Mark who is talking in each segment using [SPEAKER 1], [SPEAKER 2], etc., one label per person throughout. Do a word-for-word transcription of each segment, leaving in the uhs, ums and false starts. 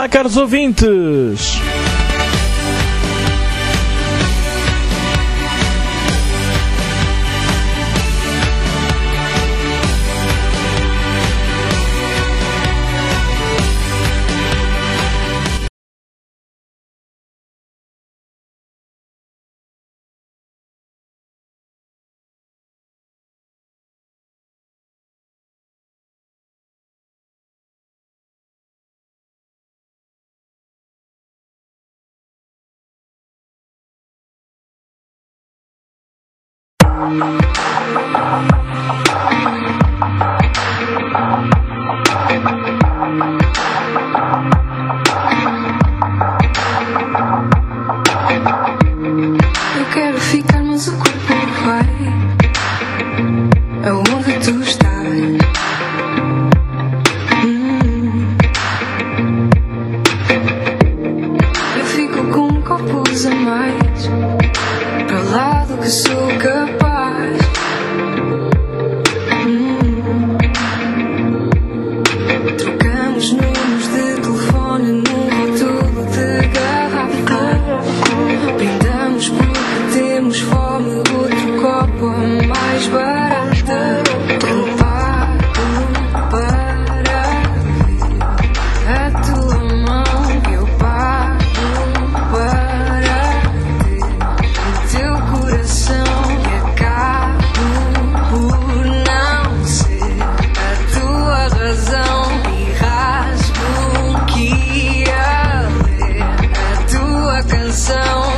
[SPEAKER 1] Olá, caros ouvintes!
[SPEAKER 2] Eu quero ficar, mas o corpo não vai aonde tu estás. hum. Eu fico com copos a mais para lá do que sou capaz. hum. Trocamos números de telefone num rótulo de garrafa. Brindamos porque temos fome, outro copo a mais barata. Eu pago para ver a tua mão. Eu pago para ter o teu coração. E acabo por não ser a tua razão. E rasgo o que ia ler a tua canção.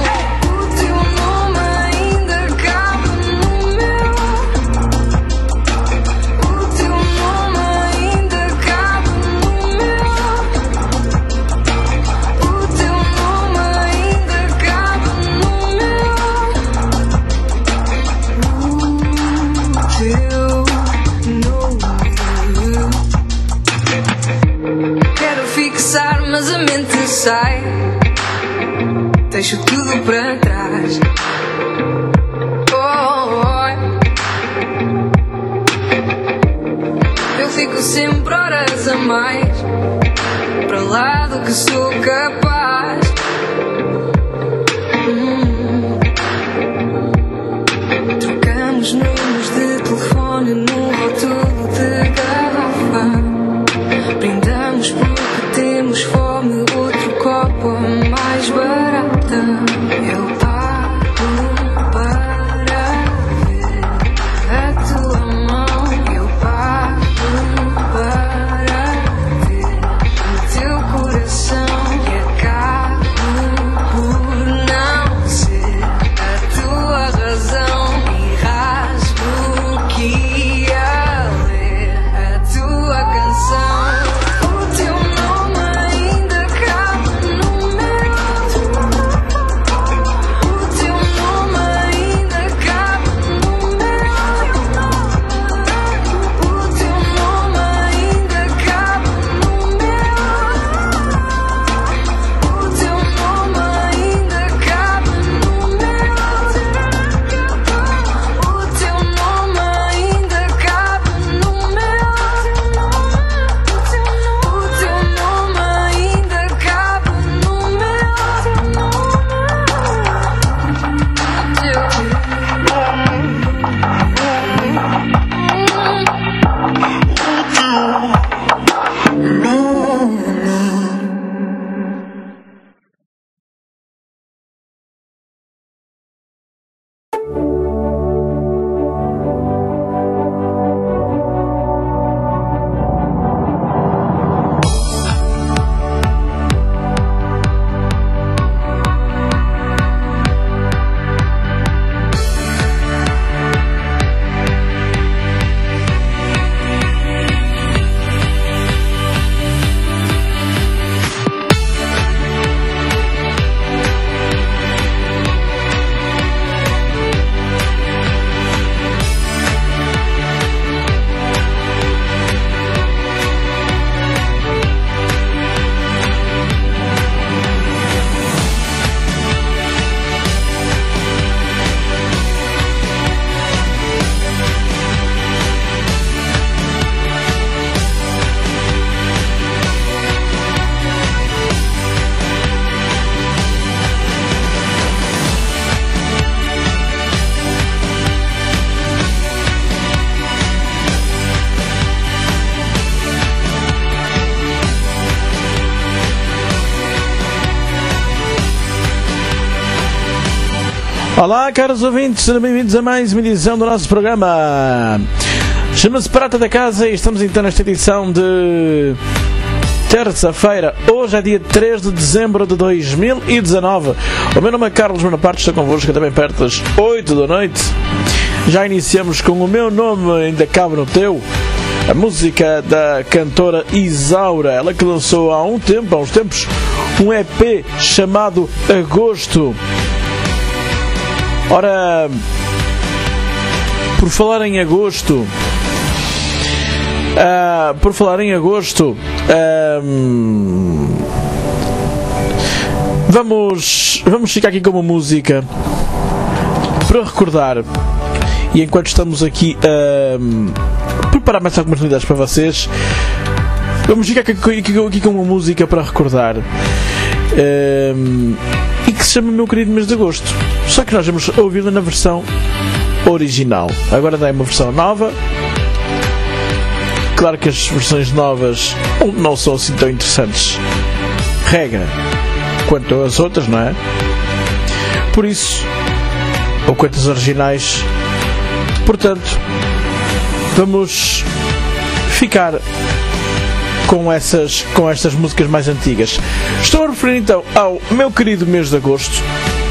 [SPEAKER 2] Quero fixar, mas a mente sai. Deixo tudo para trás. Oh, oh. Eu fico sempre horas a mais para lá do que sou capaz. hum. Trocamos números de telefone num rótulo de garrafa. Brindamos porque temos fome, outro copo a mais barata. Eu pago para ver a tua mão. Eu pago para ver o teu coração. E acabo
[SPEAKER 1] Olá, caros ouvintes, sejam bem-vindos a mais uma edição do nosso programa. Chama-se Prata da Casa e estamos então nesta edição de terça-feira. Hoje é dia três de dezembro de dois mil e dezanove. O meu nome é Carlos Bonaparte, estou convosco até bem perto das oito da noite. Já iniciamos com O Meu Nome Ainda Cabe no Teu, a música da cantora Isaura, ela que lançou há um tempo, há uns tempos, um E P chamado Agosto. Ora, por falar em agosto, uh, por falar em agosto, uh, vamos, vamos ficar aqui com uma música para recordar. E enquanto estamos aqui a uh, preparar mais algumas novidades para vocês, vamos ficar aqui, aqui, aqui com uma música para recordar. Uh, e que se chama Meu Querido Mês de Agosto. Só que nós vamos ouvi-la na versão original. Agora dá uma versão nova. Claro que as versões novas não são assim tão interessantes, regra, quanto as outras, não é? Por isso, ou quanto as originais. Portanto, vamos ficar com essas, com estas músicas mais antigas. Estou a referir então ao Meu Querido Mês de Agosto,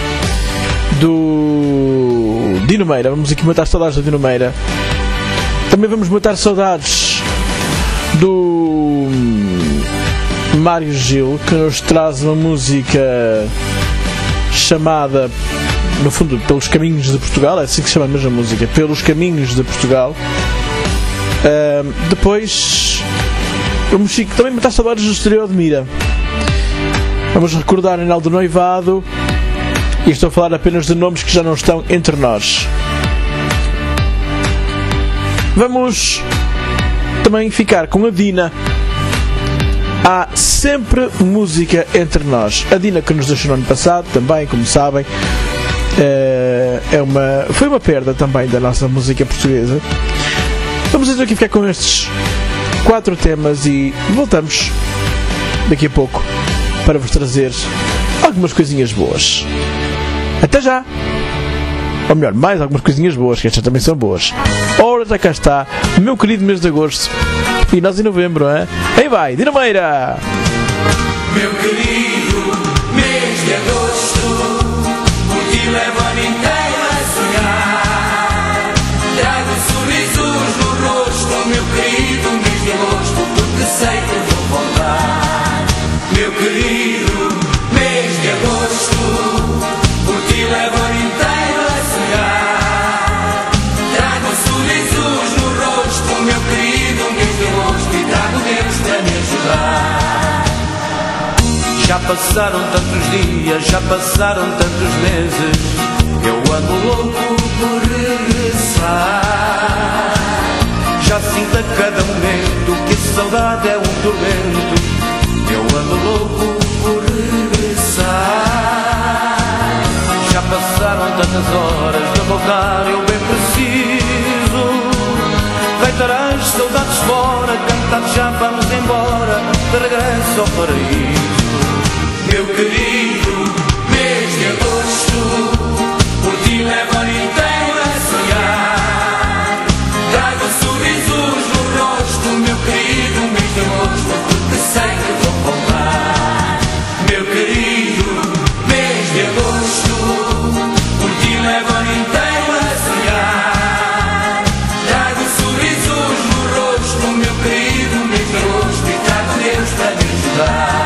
[SPEAKER 1] do Dino Meira. Vamos aqui matar saudades do Dino Meira. Também vamos matar saudades do Mário Gil, que nos traz uma música chamada, no fundo, Pelos Caminhos de Portugal. É assim que se chama a mesma música, Pelos Caminhos de Portugal. Uh, depois vamos também matar saudades do Exterior de Mira. Vamos recordar o Anel do Noivado. E estou a falar apenas de nomes que já não estão entre nós. Vamos também ficar com a Dina. Há sempre música entre nós. A Dina, que nos deixou no ano passado, também, como sabem, é uma, foi uma perda também da nossa música portuguesa. Vamos então aqui ficar com estes quatro temas e voltamos daqui a pouco para vos trazer algumas coisinhas boas. Até já! Ou melhor, mais algumas coisinhas boas, que estas também são boas. Ora, já cá está, Meu Querido Mês de Agosto. E nós em novembro, hein? Aí vai, Dino Meira!
[SPEAKER 3] Meu querido mês de agosto, por ti levo o ano inteiro a sonhar. Trago sorrisos no rosto, meu querido mês de agosto, porque sei que vou voltar. Meu querido mês de agosto, por ti levo o ano inteiro a sonhar. Trago sorrisos no rosto, meu querido mês de agosto, e trago Deus para me ajudar. Já passaram tantos dias, já passaram tantos meses, eu ando louco por regressar. Já sinto a cada momento que a saudade é um tormento, eu ando louco por regressar. Já passaram tantas horas de voltar, eu bem preciso deitar as saudades fora, cantar já vamos embora, de regresso ao paraíso. Meu querido mês de agosto, por ti levo o ano inteiro a sonhar. Trago sorrisos no rosto, meu querido mês de agosto, porque sei que vou voltar. Meu querido mês de agosto, por ti levo o ano inteiro a sonhar. Trago sorrisos no rosto, meu querido mês de agosto, e trago Deus para me ajudar.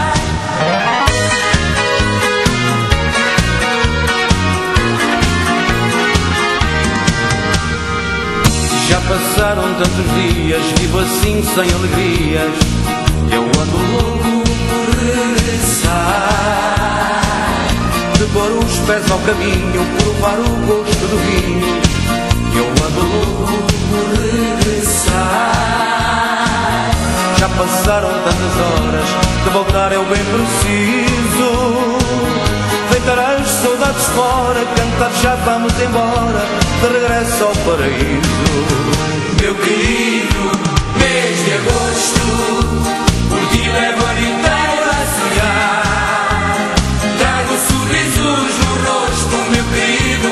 [SPEAKER 3] Já passaram tantos dias, vivo assim sem alegrias, eu ando louco por regressar. De pôr os pés ao caminho, provar o gosto do vinho, eu ando louco por regressar. Já passaram tantas horas, de voltar eu bem preciso deitar as saudades fora, cantar já vamos embora, de regresso ao paraíso. Meu querido mês de agosto, por ti levo o ano inteiro a sonhar. Trago sorrisos no rosto, meu querido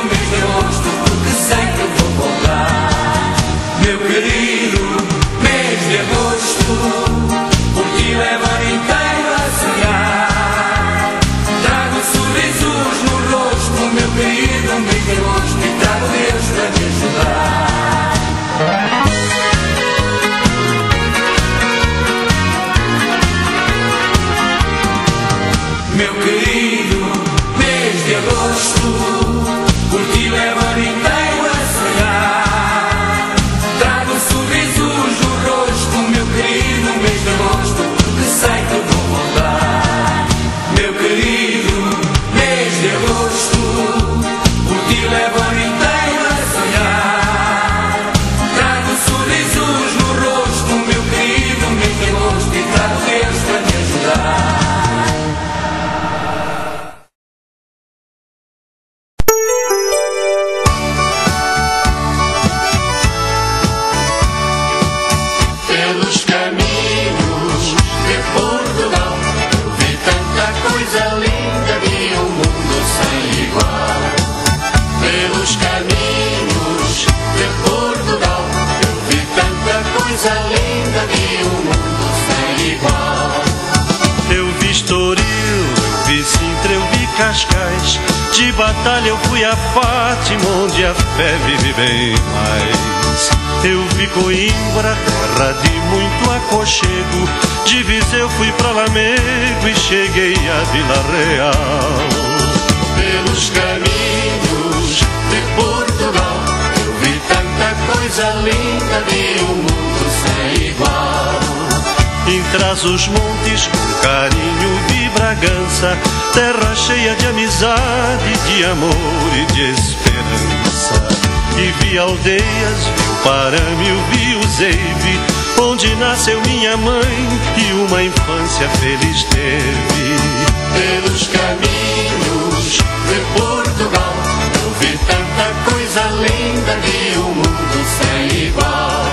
[SPEAKER 4] Cascais, de batalha eu fui a Fátima, onde a fé vive bem mais. Eu vi Coimbra, terra de muito aconchego, de Viseu fui pra Lamego e cheguei a Vila Real. Pelos caminhos de Portugal eu vi tanta coisa linda de um mundo sem igual. Em Trás-os-Montes, com carinho de Bragança, terra cheia de amizade, de amor e de esperança. E vi aldeias, vi o Parâmio, vi o Zeive, onde nasceu minha mãe e uma infância feliz teve. Pelos caminhos de Portugal eu vi tanta coisa linda de um mundo sem igual.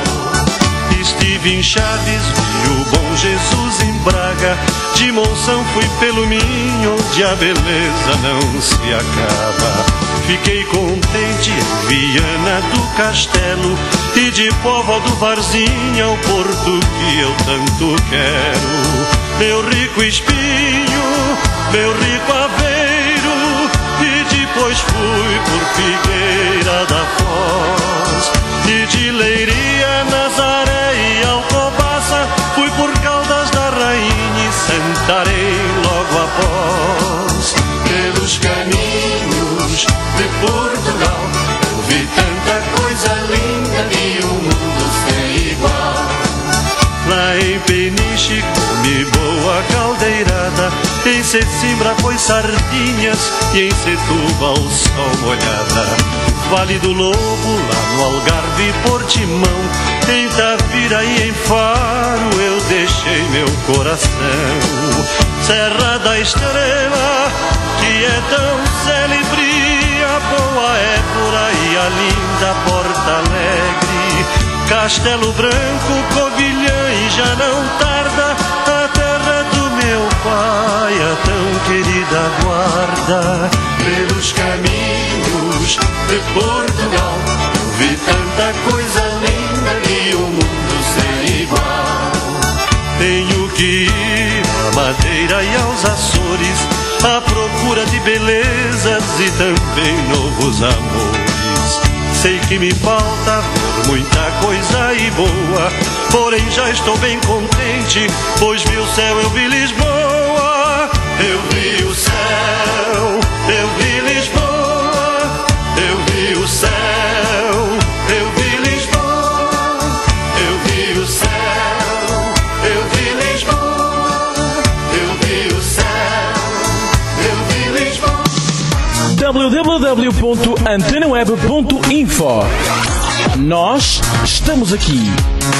[SPEAKER 4] Estive em Chaves, vi o Bom Jesus em Braga, de Monção fui pelo Minho, onde a beleza não se acaba. Fiquei contente em Viana do Castelo e de Póvoa do Varzim ao Porto que eu tanto quero. Meu rico Espinho, meu rico Aveiro, e depois fui por Figueira da Foz. E de Leiria, Nazaré e Alcobaça fui por Caldas da Rainha e Santarém logo após. Pelos caminhos de Portugal eu vi tanta coisa linda de um mundo sem igual. Lá em Peniche comi boa caldeirada, em Sesimbra foi sardinhas e em Setúbal sol molhada. Vale do Lobo, lá no Algarve Portimão, em Tavira e em Faro eu deixei meu coração. Serra da Estrela, que é tão célebre, a boa é por aí, a linda Porto Alegre. Castelo Branco, Covilhã e já não tarda, a terra do meu pai, a tão querida guarda. Pelos caminhos de Portugal eu vi tanta coisa linda de um mundo sem igual. Tenho que ir à Madeira e aos Açores à procura de belezas e também novos amores. Sei que me falta ver muita coisa e boa, porém já estou bem contente, pois vi o céu, eu vi Lisboa. Eu vi o céu, eu vi Lisboa. Eu vi o céu, eu vi Lisboa. Eu vi o céu, eu vi Lisboa. Eu vi o céu, eu vi Lisboa.
[SPEAKER 1] w w w ponto antena web ponto info. Nós estamos aqui.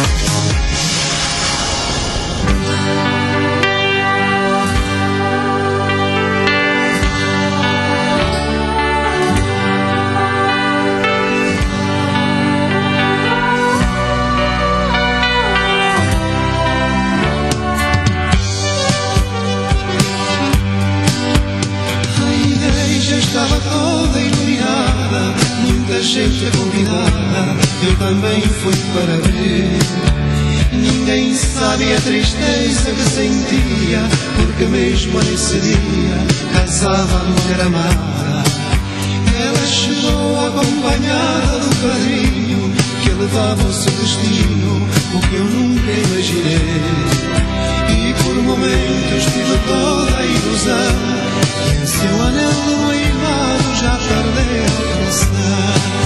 [SPEAKER 5] Estava toda iluminada, muita gente convidada, eu também fui para ver. Ninguém sabe a tristeza que sentia, porque mesmo nesse dia casava a mulher amada. Ela chegou acompanhada do padrinho, que levava o seu destino, o que eu nunca imaginei. E por momentos tive toda a ilusão, e o seu anel de noivado já perdeu a relação.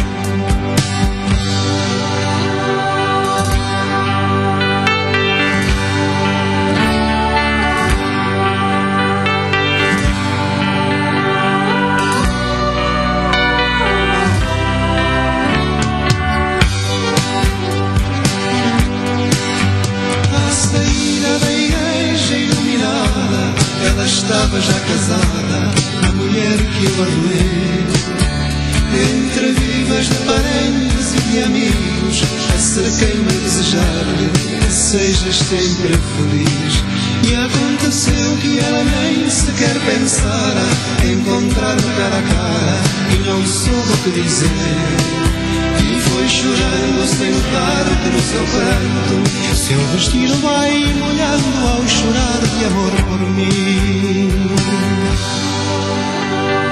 [SPEAKER 5] À saída da igreja iluminada, ela estava já casada, a mulher que eu amei. Entre vivas de parentes e de amigos, acerquei-me a desejar-lhe que sejas sempre feliz. E aconteceu que ela nem sequer pensara encontrar-me cara a cara, e não soube o que dizer. E foi chorando sem notar que no seu pranto o seu vestido vai molhando ao chorar de amor por mim.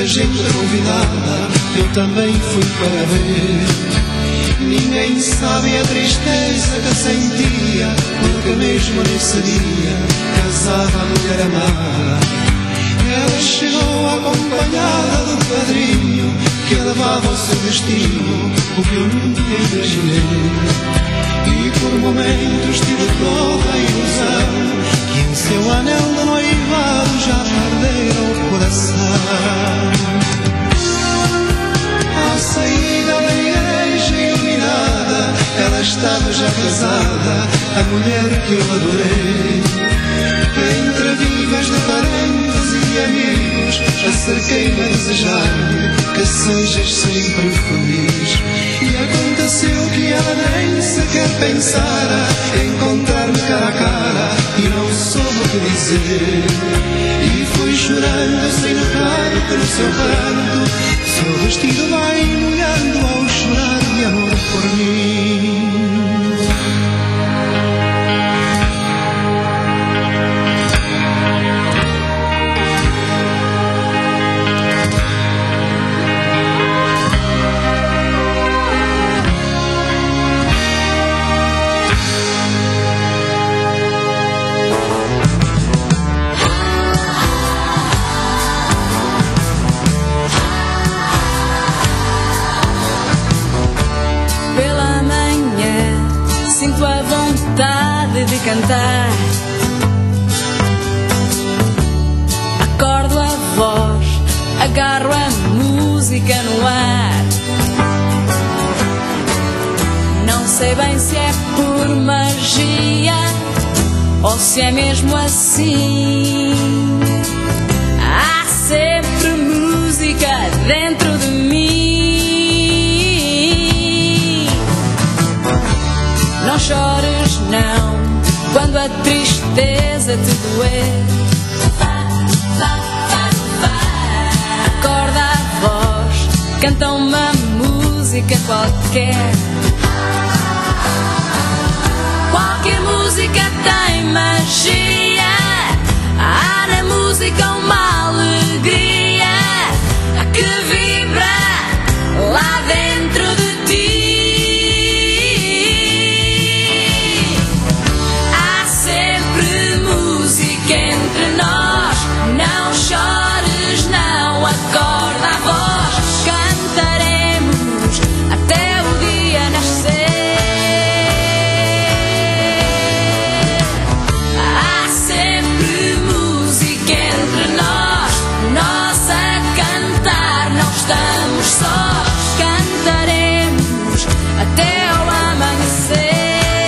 [SPEAKER 5] gente convidada, eu também fui para ver. Ninguém sabe a tristeza que sentia, porque mesmo nesse dia casava a mulher amada. Ela chegou acompanhada do padrinho, que levava o seu destino, o que eu nunca imaginei. E por momentos tive toda a ilusão que em seu anel de noivado já perdera o coração. À saída da igreja iluminada, ela estava já casada, a mulher que eu adorei. Entre vivas de parentes e amigos, acerquei-me a desejar-lhe que sejas sempre feliz. E aconteceu que ela nem sequer pensara encontrar-me cara a cara e não soube o que dizer. E foi chorando sem notar que no seu pranto seu vestido vai molhando ao chorar de amor por mim.
[SPEAKER 2] De cantar, acordo a voz, agarro a música no ar. Não sei bem se é por magia ou se é mesmo assim. Há sempre música dentro de mim. Não chores, não, quando a tristeza te doer. Acorda a voz, canta uma música qualquer. Qualquer música tem magia. Há na música uma alegria que vibra lá dentro de ti. Entre nós, não chores, não, acorda a voz, cantaremos até o dia nascer. Há sempre música entre nós, nós a cantar, não estamos sós, cantaremos até o amanhecer.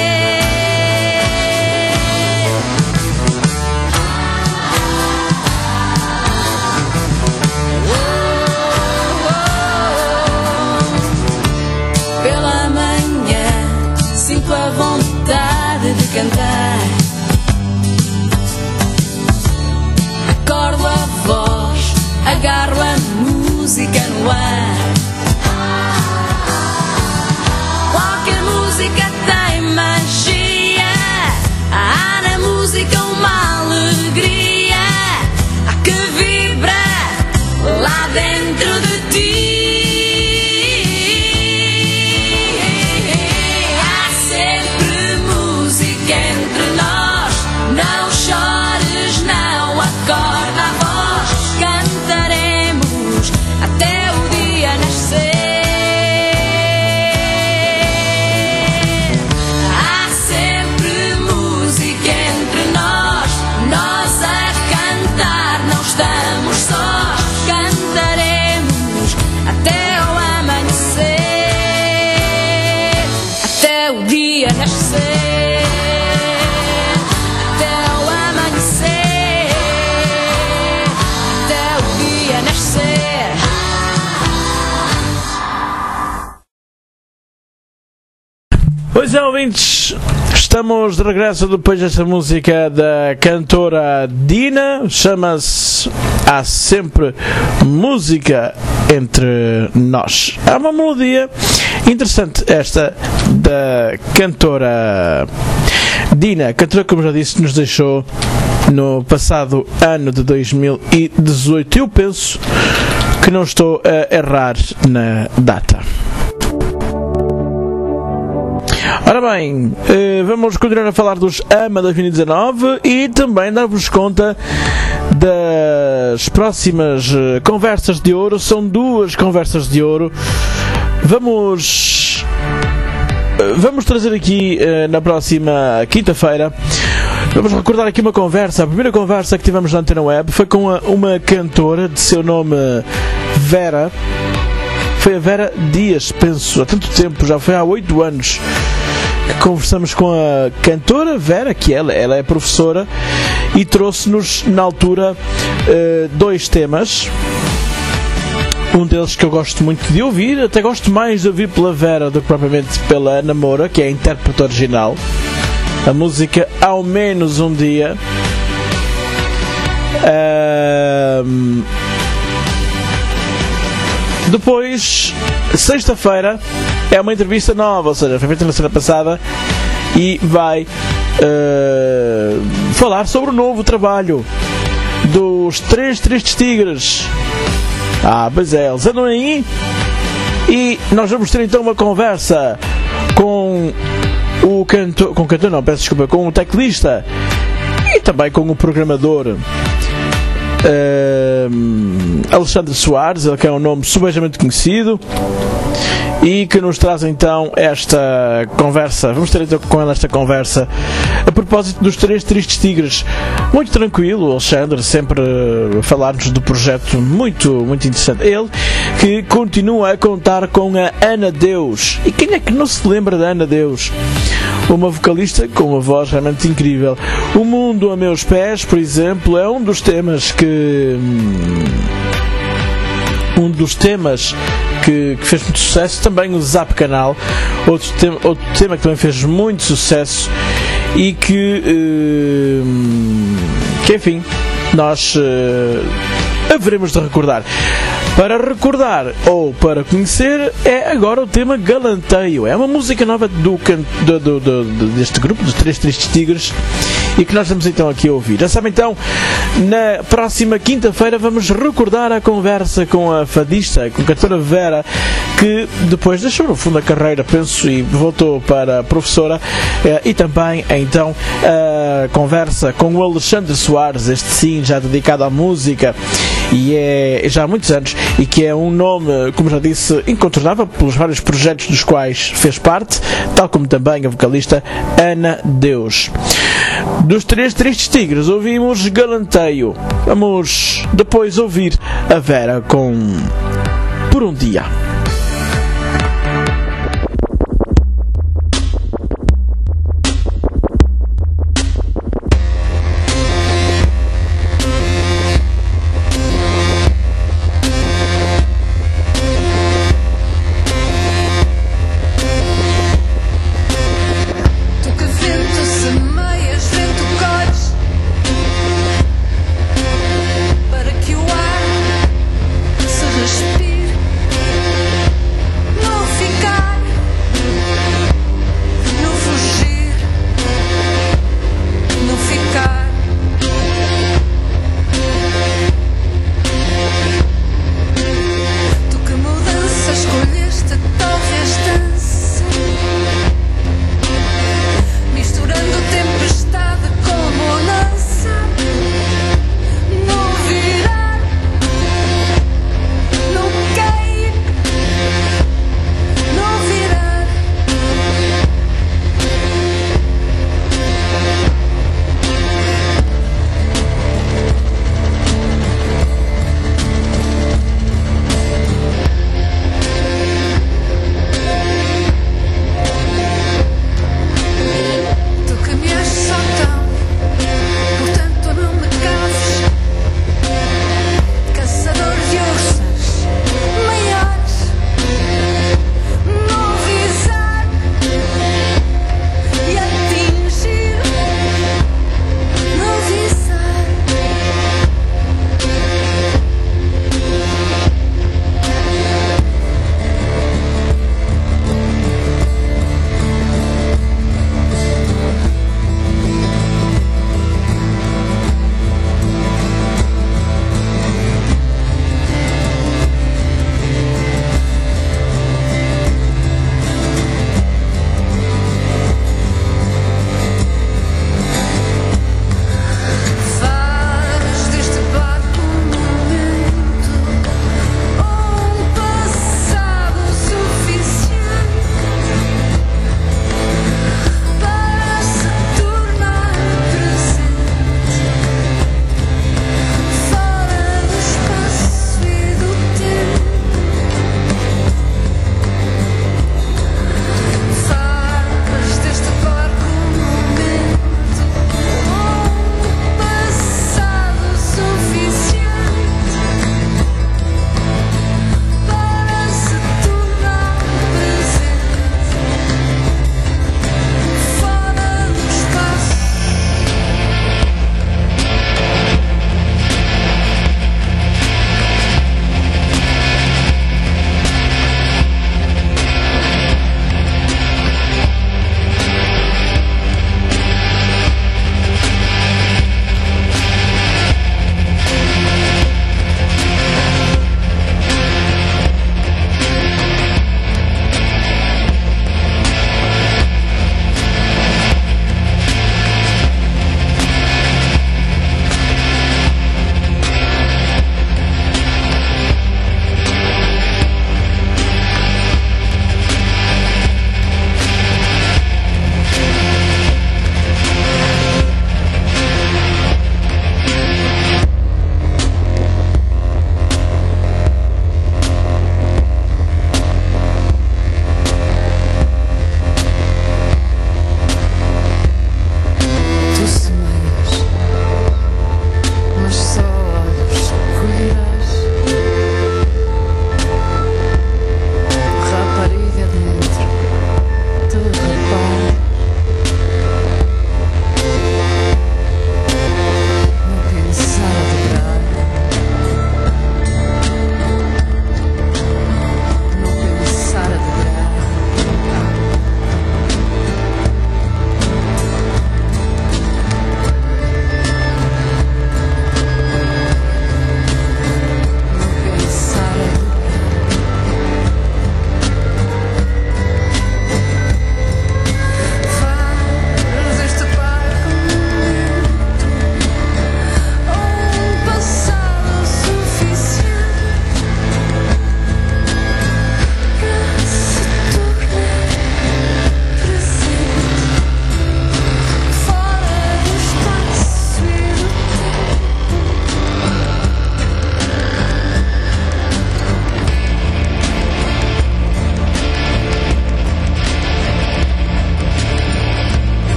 [SPEAKER 2] A vontade de cantar, acordo a voz, agarro a música no ar. Qualquer música tem magia. Há na música uma alegria que vibra lá dentro de ti. Acorda a voz, cantaremos até o dia nascer. Há sempre música entre nós, nós a cantar, não estamos sós, cantaremos até o amanhecer, até o dia nascer, até o amanhecer.
[SPEAKER 1] Pois é, ouvintes, estamos de regresso depois desta música da cantora Dina. Chama-se Há Sempre Música Entre Nós. Há uma melodia interessante esta da cantora Dina, cantora, como já disse, nos deixou no passado ano de dois mil e dezoito. Eu penso que não estou a errar na data. Ora bem, vamos continuar a falar dos AMA dois mil e dezanove e também dar-vos conta das próximas conversas de ouro. São duas conversas de ouro. Vamos vamos trazer aqui na próxima quinta-feira. Vamos recordar aqui uma conversa. A primeira conversa que tivemos na Antena Web foi com uma, uma cantora de seu nome Vera. Foi a Vera Dias, penso, há tanto tempo, já foi há oito anos que conversamos com a cantora Vera, que ela, ela é professora, e trouxe-nos na altura uh, dois temas. Um deles que eu gosto muito de ouvir, até gosto mais de ouvir pela Vera do que propriamente pela Ana Moura, que é a intérprete original. A música Ao Menos Um Dia. Uh, depois, sexta-feira, é uma entrevista nova, ou seja, foi feita na semana passada e vai uh, falar sobre o novo trabalho dos Três Tristes Tigres. Ah, pois é, eles andam aí e nós vamos ter então uma conversa com o cantor, com o cantor não, peço desculpa, com o teclista e também com o programador uh, Alexandre Soares, ele que é um nome subejamente conhecido e que nos traz então esta conversa. Vamos ter então com ela esta conversa a propósito dos Três Tristes Tigres. Muito tranquilo, Alexandre, sempre a falar-nos do projeto muito, muito interessante. Ele que continua a contar com a Ana Deus. E quem é que não se lembra da Ana Deus? Uma vocalista com uma voz realmente incrível. O Mundo a Meus Pés, por exemplo, é um dos temas que... Um dos temas que, que fez muito sucesso. Também o Zap Canal, outro tema, outro tema que também fez muito sucesso e que, uh, que enfim, nós uh, haveremos de recordar. Para recordar ou para conhecer é agora o tema Galanteio. É uma música nova do, do, do, do, deste grupo, dos Três Tristes Tigres, e que nós vamos então aqui a ouvir. Já sabem então, na próxima quinta-feira vamos recordar a conversa com a fadista, com a cantora Vera, que depois deixou no fundo a carreira, penso, e voltou para a professora, e também então a conversa com o Alexandre Soares, este sim já dedicado à música, e é já há muitos anos, e que é um nome, como já disse, incontornável pelos vários projetos dos quais fez parte, tal como também a vocalista Ana Deus. Dos Três Tristes Tigres ouvimos Galanteio. Vamos depois ouvir a Vera com Por Um Dia.
[SPEAKER 2] Para que o ar se respire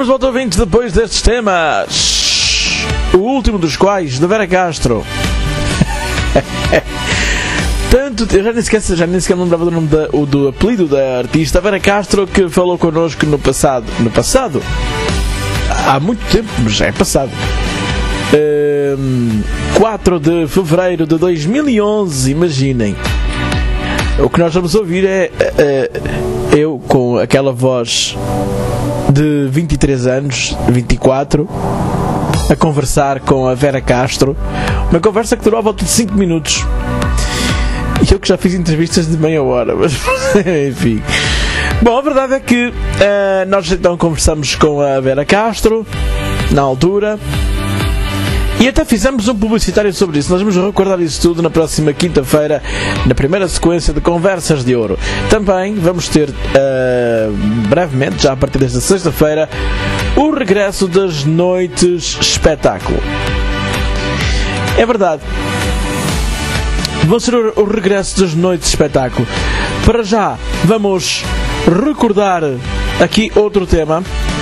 [SPEAKER 1] Estamos de volta, ouvintes, depois destes temas. O último dos quais, da Vera Castro. Tanto, eu já nem sequer, já nem sequer me lembrava do nome da, o, do apelido da artista, a Vera Castro, que falou connosco no passado. No passado? Há muito tempo, mas já é passado. Um, quatro de fevereiro de dois mil e onze, imaginem. O que nós vamos ouvir é uh, eu com aquela voz de vinte e três anos, vinte e quatro, a conversar com a Vera Castro. Uma conversa que durou a volta de cinco minutos. E eu que já fiz entrevistas de meia hora, mas enfim. Bom, a verdade é que uh, nós então conversamos com a Vera Castro na altura. E até fizemos um publicitário sobre isso. Nós vamos recordar isso tudo na próxima quinta-feira, na primeira sequência de Conversas de Ouro. Também vamos ter, uh, brevemente, já a partir desta sexta-feira, o regresso das noites espetáculo. É verdade. Vão ser o, o regresso das noites espetáculo. Para já, vamos recordar aqui outro tema.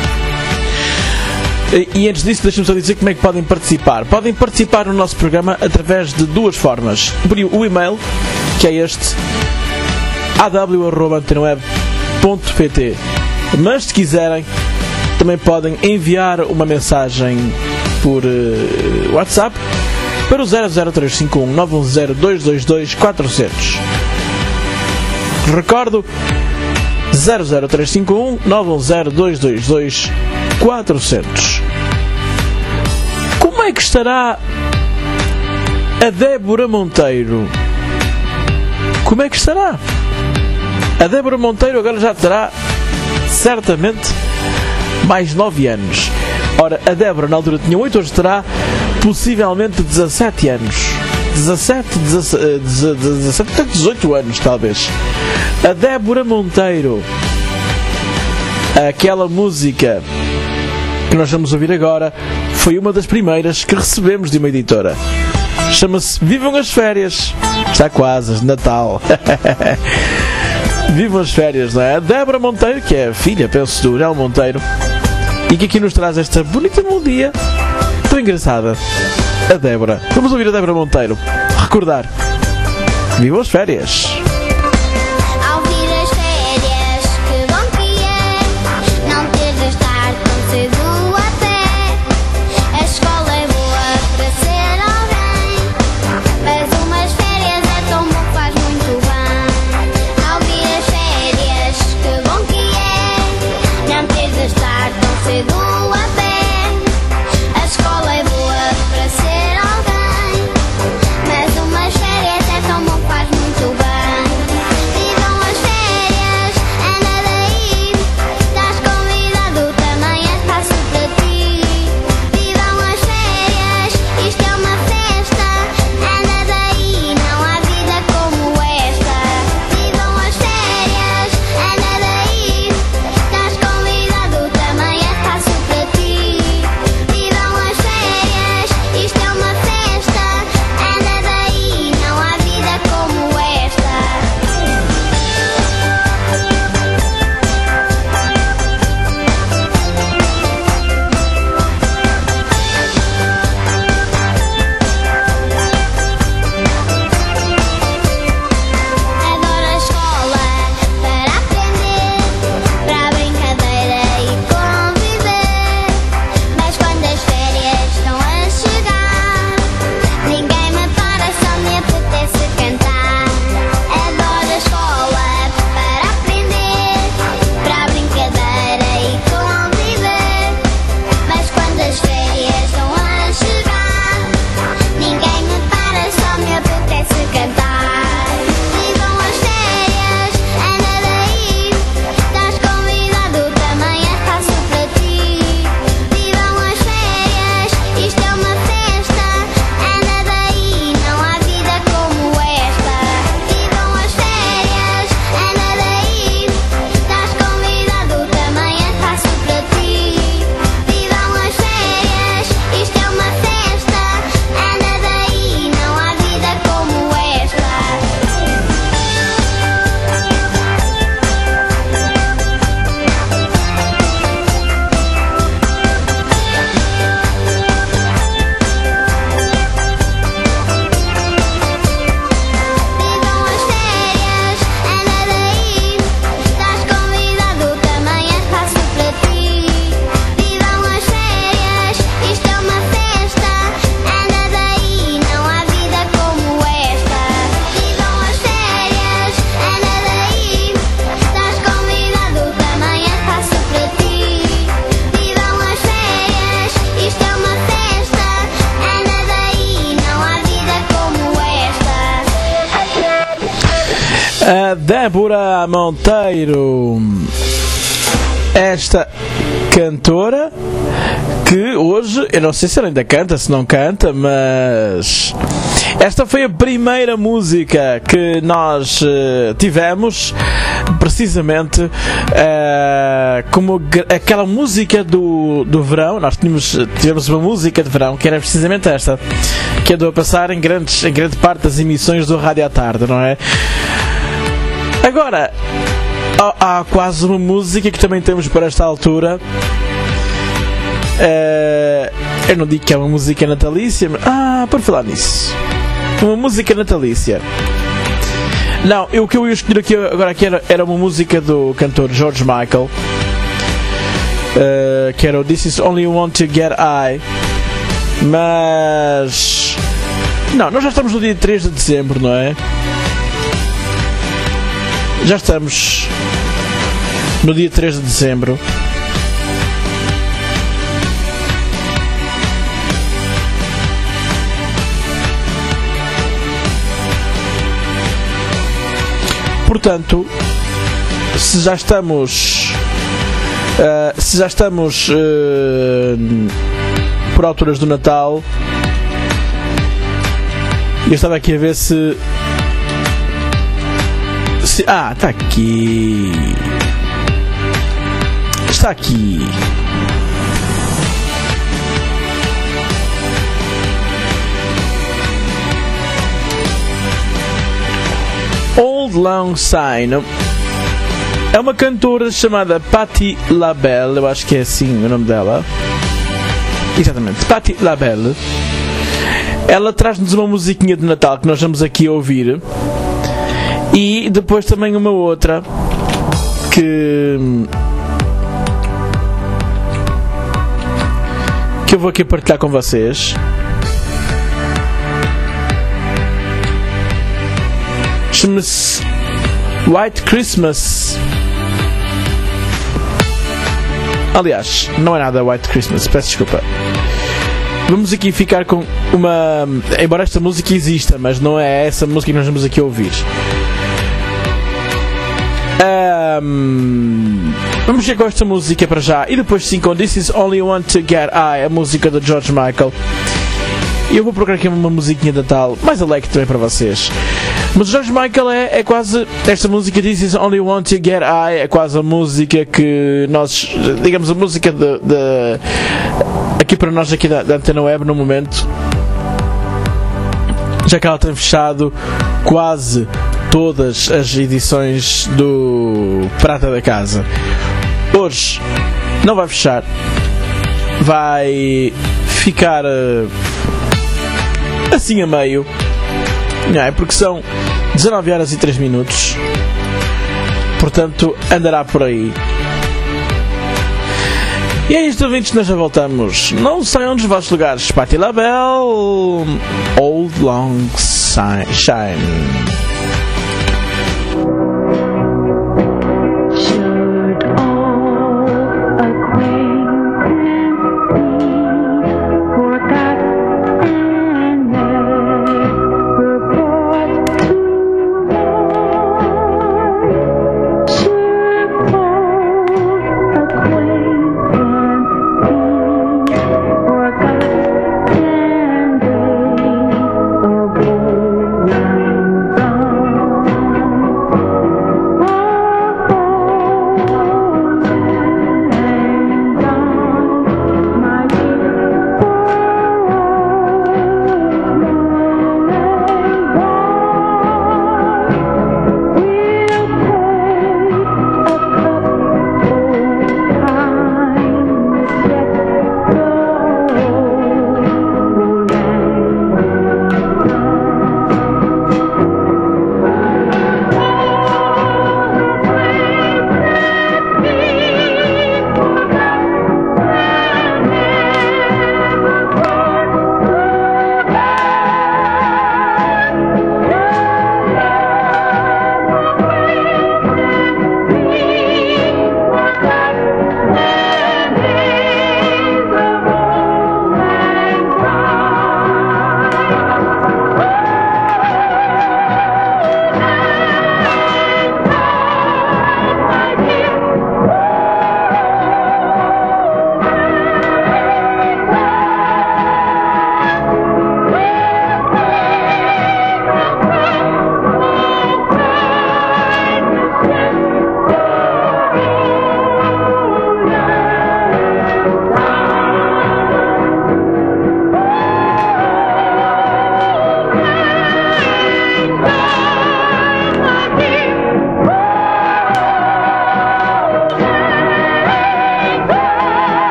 [SPEAKER 1] E antes disso, deixem-me só dizer como é que podem participar. Podem participar no nosso programa através de duas formas. O e-mail, que é este, a w arroba antena web ponto p t. Mas se quiserem, também podem enviar uma mensagem por uh, WhatsApp para o zero zero três cinco um nove um zero dois dois dois quatro zero zero. Recordo, zero zero três cinco um nove um zero dois dois dois quatro zero zero. Como é que estará a Débora Monteiro? Como é que estará? A Débora Monteiro agora já terá certamente mais nove anos. Ora, a Débora na altura tinha oito, hoje terá possivelmente dezassete anos. dezassete, dezassete, até dezoito anos talvez. A Débora Monteiro, aquela música que nós vamos ouvir agora, foi uma das primeiras que recebemos de uma editora. Chama-se Vivam as Férias. Está quase, Natal. Vivam as Férias, não é? A Débora Monteiro, que é a filha, penso, do Nel Monteiro, e que aqui nos traz esta bonita melodia, tão engraçada. A Débora. Vamos ouvir a Débora Monteiro. Recordar. Vivam as Férias.
[SPEAKER 6] Mas umas férias é tão bom, faz muito bem.
[SPEAKER 1] A Débora Monteiro, esta cantora que hoje, eu não sei se ela ainda canta, se não canta, mas esta foi a primeira música que nós uh, tivemos, precisamente uh, como aquela música do, do verão. Nós tínhamos, tivemos uma música de verão que era precisamente esta, que andou a passar em, grandes, em grande parte das emissões do Rádio à Tarde, não é? Agora, há, há quase uma música que também temos para esta altura. Uh, eu não digo que é uma música natalícia, mas... Ah, por falar nisso, uma música natalícia. Não, eu, o que eu ia escolher aqui, agora aqui era, era uma música do cantor George Michael, uh, que era o This Is Only Want to Get High. Mas não, nós já estamos no dia três de dezembro, não é? Já estamos no dia três de dezembro. Portanto, se já estamos uh, se já estamos uh, por alturas do Natal, eu estava aqui a ver se, se ah, está aqui está aqui Auld Lang Syne. É uma cantora chamada Patti LaBelle, eu acho que é assim o nome dela. Exatamente, Patti LaBelle. Ela traz-nos uma musiquinha de Natal que nós vamos aqui a ouvir. E depois também uma outra que que eu vou aqui partilhar com vocês. Chama-se White Christmas. Aliás, não é nada White Christmas, peço desculpa. Vamos aqui ficar com uma... Embora esta música exista, mas não é essa música que nós vamos aqui ouvir. Um... Vamos chegar com esta música para já. E depois sim com This Is Only Want to Get High, a música do George Michael. E eu vou procurar aqui uma musiquinha de Natal mais alegre também para vocês. Mas o George Michael é, é quase... Esta música This Is Only Want to Get High é quase a música que nós... Digamos, a música de... de aqui para nós, aqui da, da Antena Web, no momento. Já que ela tem fechado quase todas as edições do Prata da Casa. Hoje não vai fechar. Vai ficar... Uh, assim a meio, não é? Porque são dezanove horas e três minutos, portanto andará por aí. E é isto, ouvintes, nós já voltamos. Não saiam dos vossos lugares. Patti LaBelle, Auld Lang Syne.
[SPEAKER 6] From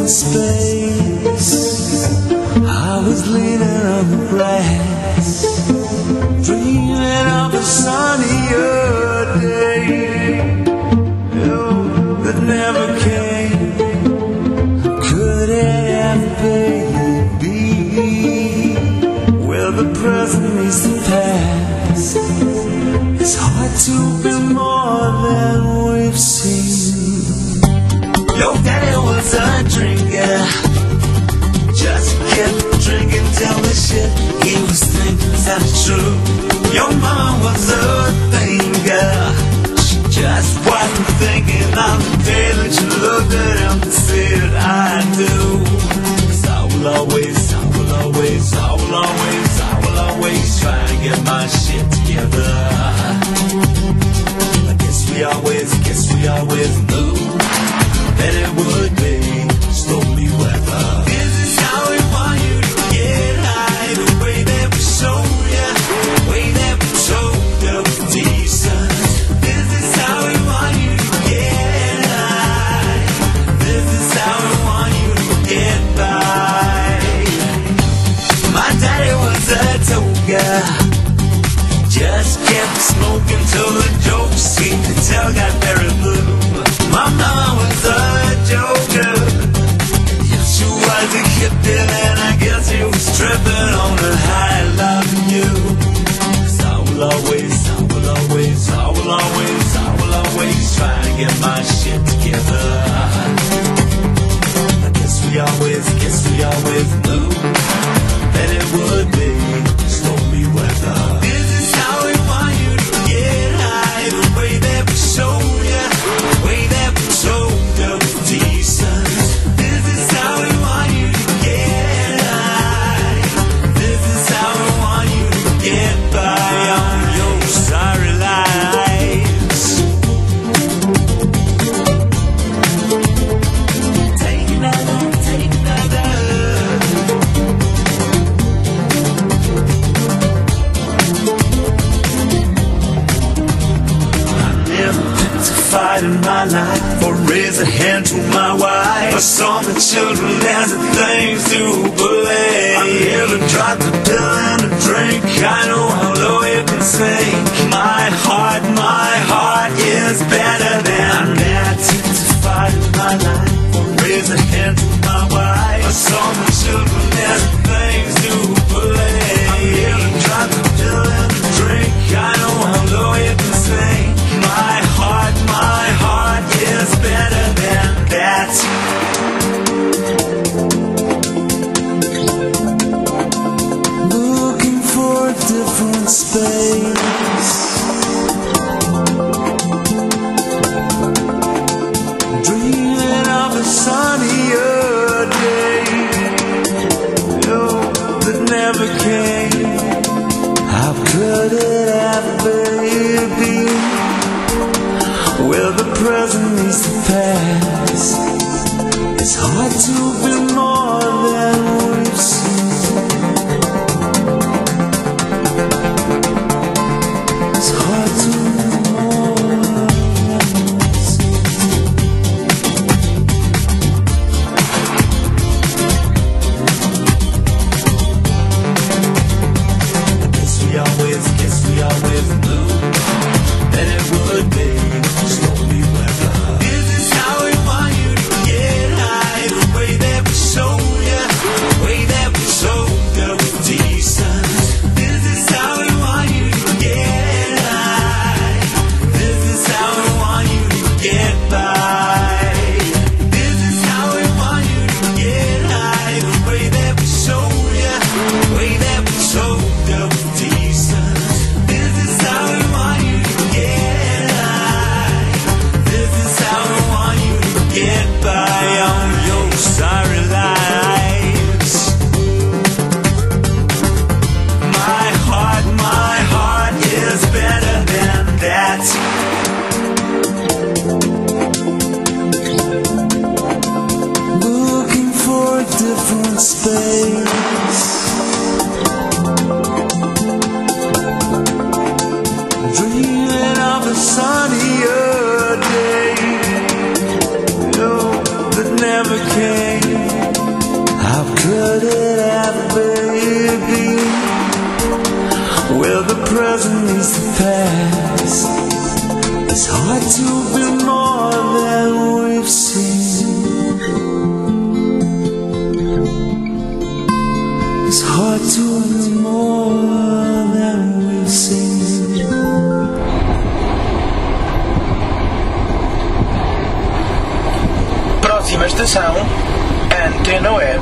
[SPEAKER 6] different space. I was leaning on the grass, dreaming of a sunnier day, oh, that never came. Could it have been? Well, the present meets the past. It's hard to be more than we've seen. Your daddy was a drinker, just kept drinking till the shit he was thinking sounded true. Your mom was a thinker, she just wasn't thinking on the day that you looked at him and said, I do. 'Cause I will always, I will always, I will always, I will always try to get my shit together. I guess we always, guess we always knew that it would be stormy weather. This is how we want you to get high, the way that we show you, the way that we told you was decent. This is how we want you to get high. This is how we want you to get by. My daddy was a toga, just kept smoking till the jokes seemed to tell got very blue. My mom was a joker, if she was a hippie then I guess she was tripping on a high loving you. 'Cause I will always, I will always, I will always, I will always try to get my shit together. I guess we always, guess we always knew that it would be stormy weather. This is how we want you to get high, the way that we show you, the way that we told you was decent. This is how we want you to get high. This is how we want you to get by on your sorry lives. Take another, take another. Fight in my life or raise a hand to my wife. I saw the children as the things to believe. I'm here to drop the pill and a drink. I know how low it can sink. My heart, my heart is better than that. To fight in my life or raise a hand to my wife. I saw the children as the things to believe. I'm here to drop the pill and a drink. I know how low it can sink. My heart, my heart is better than that. Looking for a different space, dreaming of a sunnier day, oh, that never came. How could it have been? Well, the present meets the past. It's hard to be more than we've seen. It's hard to be more than we've seen. I guess we always, guess we always knew that it would be stormy weather. This is how we want you to get high, the way that we show you, the way that we show you was decent. This is how we want you to get high. This is how we want you to get by. This is how we want you to get high, the way that we show you, the way that we show you was decent. This is how we want you to get high. This is how we want you to get by on your sorry lives. My heart, my heart is better than that. Looking for a different space, dreaming of a sunnier day, oh, that never came. cut it out, baby. Well, the present is the past. It's hard to be more than we've seen. It's hard to be more than we've seen.
[SPEAKER 7] Próxima estação, Antena Web.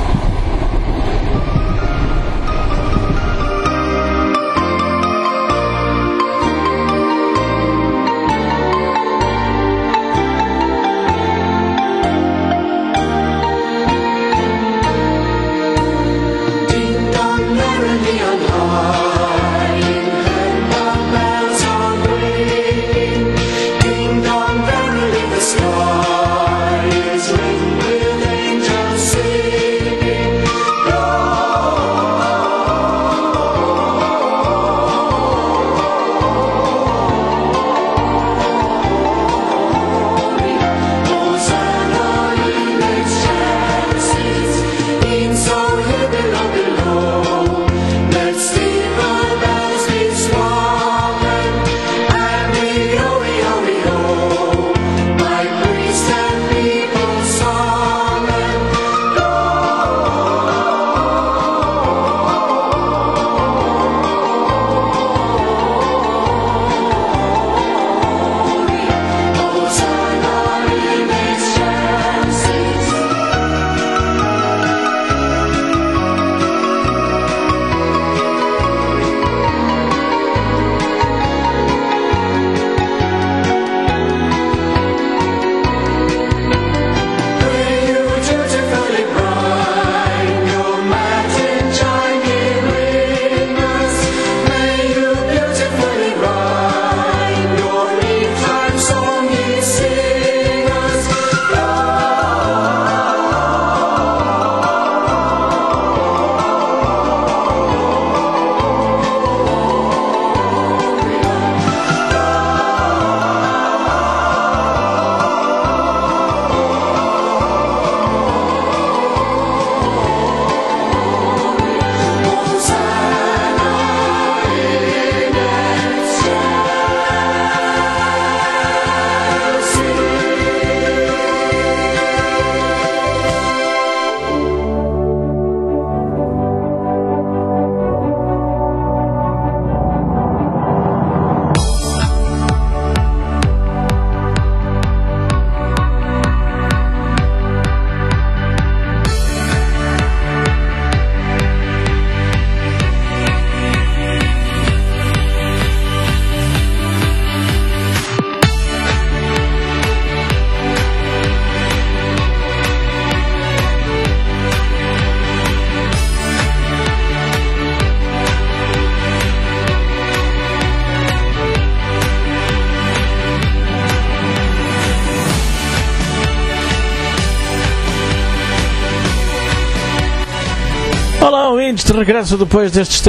[SPEAKER 1] Olá, ouvintes, de regresso depois destes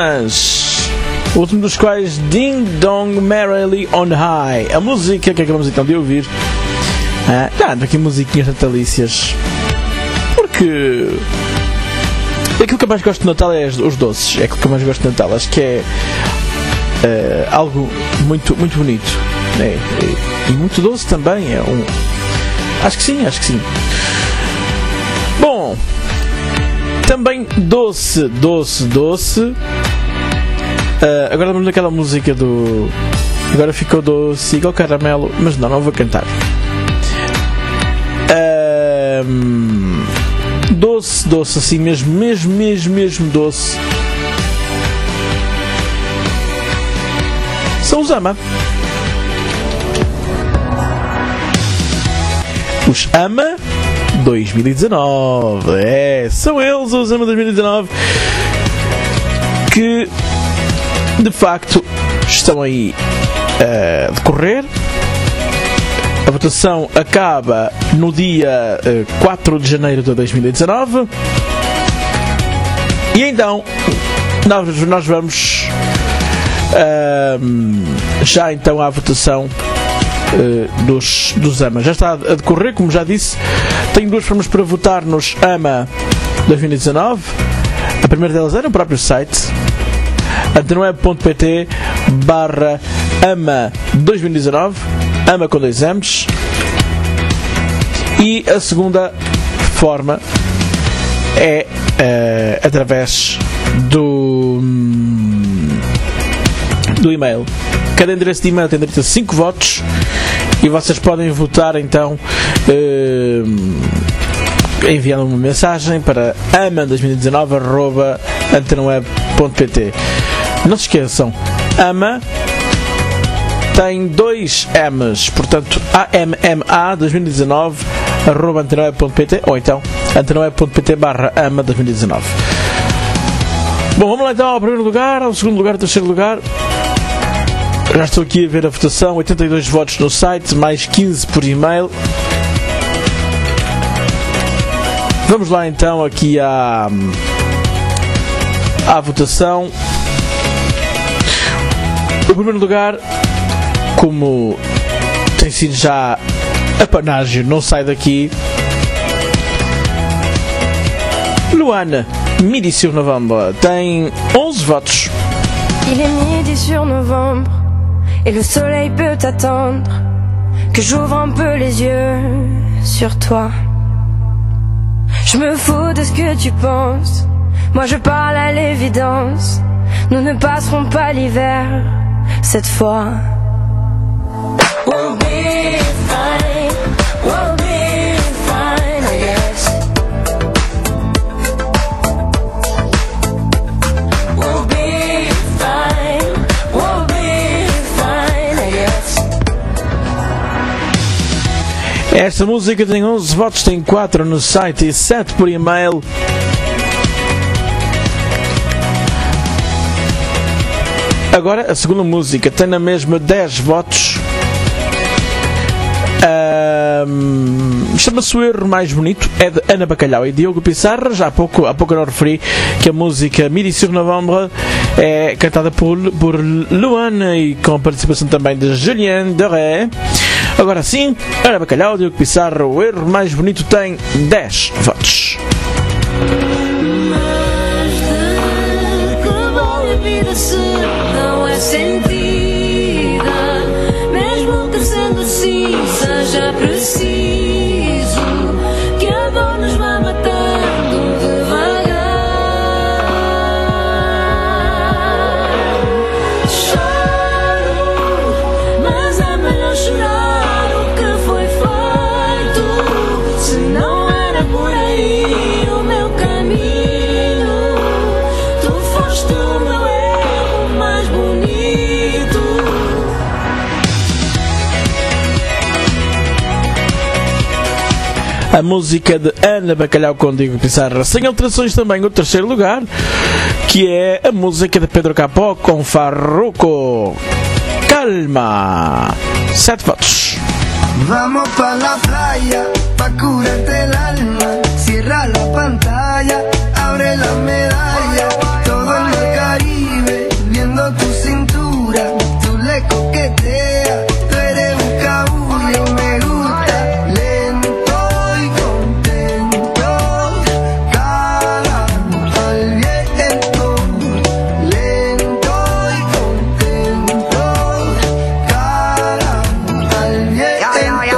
[SPEAKER 1] temas, o último dos quais Ding Dong Merrily on High, a música que acabamos então de ouvir. Ah, já ando aqui musiquinhas natalícias, porque aquilo que eu mais gosto de Natal é os doces, é aquilo que eu mais gosto de Natal, acho que é uh, algo muito, muito bonito, né? e, e muito doce também, é um... acho que sim, acho que sim. Bom, também doce, doce, doce. Uh, agora vamos naquela música do... Agora ficou doce, igual caramelo, mas não, não vou cantar. Uh, doce, doce, assim mesmo, mesmo, mesmo, mesmo doce. São os Ama. Os Ama dois mil e dezanove, é, são eles os Ama dois mil e dezanove que de facto estão aí a decorrer. A votação acaba no dia uh, quatro de janeiro de dois mil e dezanove e então nós, nós vamos uh, já então à votação Uh, dos, dos Ama. Já está a decorrer, como já disse. Tem duas formas para votar nos Ama dois mil e dezanove. A primeira delas é no próprio site antenaweb.pt barra ama dois mil e dezanove, ama com dois M's. E a segunda forma é uh, através do, do e-mail. Cada endereço de e-mail tem direito a cinco votos e vocês podem votar então uh, enviando uma mensagem para ama dois mil e dezanove arroba antenaweb ponto pt. Não se esqueçam, ama tem dois M's, portanto A M M A dois mil e dezanove arroba antenaweb ponto pt ou então antenaweb ponto pt barra ama dois mil e dezanove. Bom, vamos lá então ao primeiro lugar, ao segundo lugar, ao terceiro lugar. Já estou aqui a ver a votação, oitenta e dois votos no site, mais quinze por e-mail. Vamos lá então aqui à, à votação. O primeiro lugar, como tem sido já a panágio, não sai daqui. Luana, Midi sur Novembre, tem onze votos.
[SPEAKER 8] Il est midi sur novembre et le soleil peut attendre que j'ouvre un peu les yeux sur toi. Je me fous de ce que tu penses, moi je parle à l'évidence. Nous ne passerons pas l'hiver cette fois. We'll be fine, we'll be fine, I guess. We'll be fine, we'll be fine, I guess.
[SPEAKER 1] Esta música tem onze votos, tem quatro no site e sete por e-mail. Agora, a segunda música tem na mesma dez votos. Um, chama-se O Erro Mais Bonito, é de Ana Bacalhau e Diogo Pissarra. Já há pouco, há pouco eu referi que a música Midi sur Novembre é cantada por, por Luana e com a participação também de Julien Doré. Agora sim, Ana Bacalhau, Diogo Pissarra, O Erro Mais Bonito tem dez votos.
[SPEAKER 8] Sentida, mesmo que sendo assim seja preciso que a dor nos vá matando devagar. Choro, mas é melhor chorar o que foi feito, se não era por aí o meu caminho. Tu foste o meu erro mais bonito.
[SPEAKER 1] A música de Ana Bacalhau com Diogo Pissarra, sem alterações também o terceiro lugar, que é a música de Pedro Capó com Farruko, Calma, sete votos.
[SPEAKER 5] Vamos pa la playa, pa curarte el alma. Cierra la pantalla, abre la medalla. Todo en el Caribe, viendo tu cintura. Tú le coqueteas, tú eres un cabullo, me gusta. Lento y contento, cara al viento. Lento y contento, cara al viento.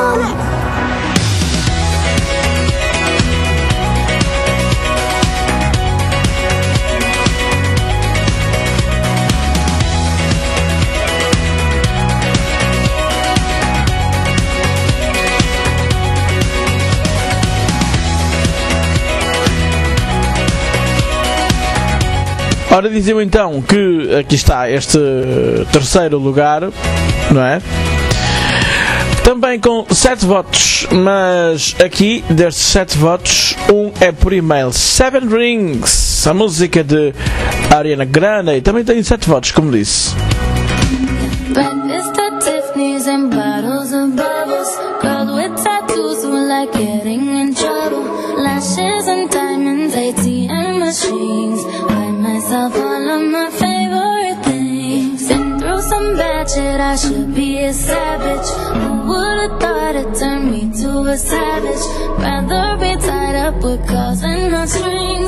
[SPEAKER 1] Ora, diziam então que aqui está este terceiro lugar, não é? Também com sete votos, mas aqui destes sete votos, um é por e-mail. Seven Rings, a música de Ariana Grande, também tem sete votos, como disse.
[SPEAKER 8] Breakfast at Tiffany's and bottles of bubbles. Girl with tattoos who like getting in trouble. Lashes and diamonds, A T M machines. Buy myself all of my favorite things. Been through some bad shit, I should be a savage. Who would've thought it turned me to a savage? Rather be tied up with calls and not strings.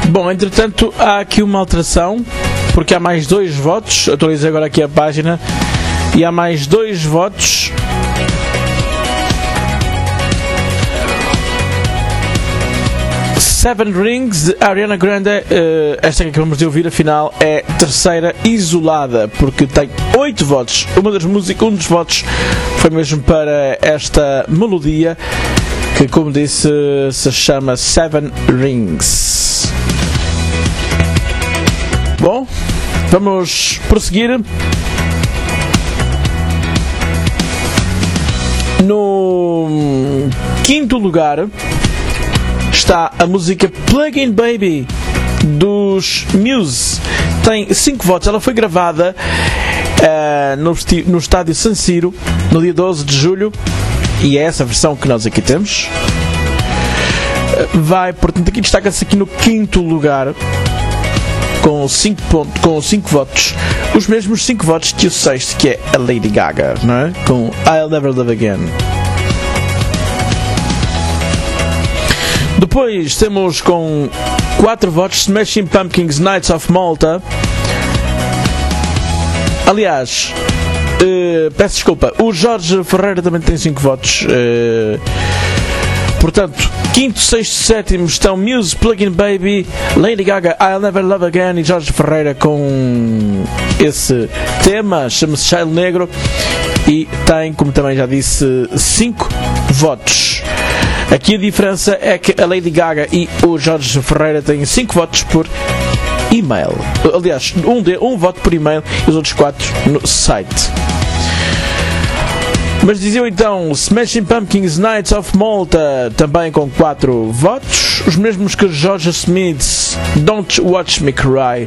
[SPEAKER 1] Bom, entretanto, há aqui uma alteração, porque há mais dois votos. Atualizei agora aqui a página e há mais dois votos. Seven Rings de Ariana Grande, uh, esta que acabamos de ouvir, afinal, é terceira isolada, porque tem oito votos. Uma das músicas, um dos votos foi mesmo para esta melodia, que, como disse, se chama Seven Rings. Bom, vamos prosseguir. No quinto lugar está a música Plug-in Baby dos Muse. Tem cinco votos. Ela foi gravada uh, no, no estádio San Siro no dia doze de julho e é essa versão que nós aqui temos. Uh, vai, portanto, aqui destaca-se aqui no quinto lugar com cinco pontos, com cinco votos, os mesmos cinco votos que o sexto, que é a Lady Gaga, não é? Com I'll Never Love Again. Depois temos com quatro votos Smashing Pumpkins Knights of Malta. Aliás, uh, peço desculpa, o Jorge Ferreira também tem cinco votos. Uh, portanto, quinto, sexto, sétimo estão Muse, Plug-in Baby, Lady Gaga, I'll Never Love Again e Jorge Ferreira com esse tema, chama-se Child Negro, e tem, como também já disse, cinco votos. Aqui a diferença é que a Lady Gaga e o Jorge Ferreira têm cinco votos por e-mail. Aliás, um, de, um voto por e-mail e os outros quatro no site. Mas diziam então Smashing Pumpkins Knights of Malta também com quatro votos, os mesmos que Georgia Smith's Don't Watch Me Cry.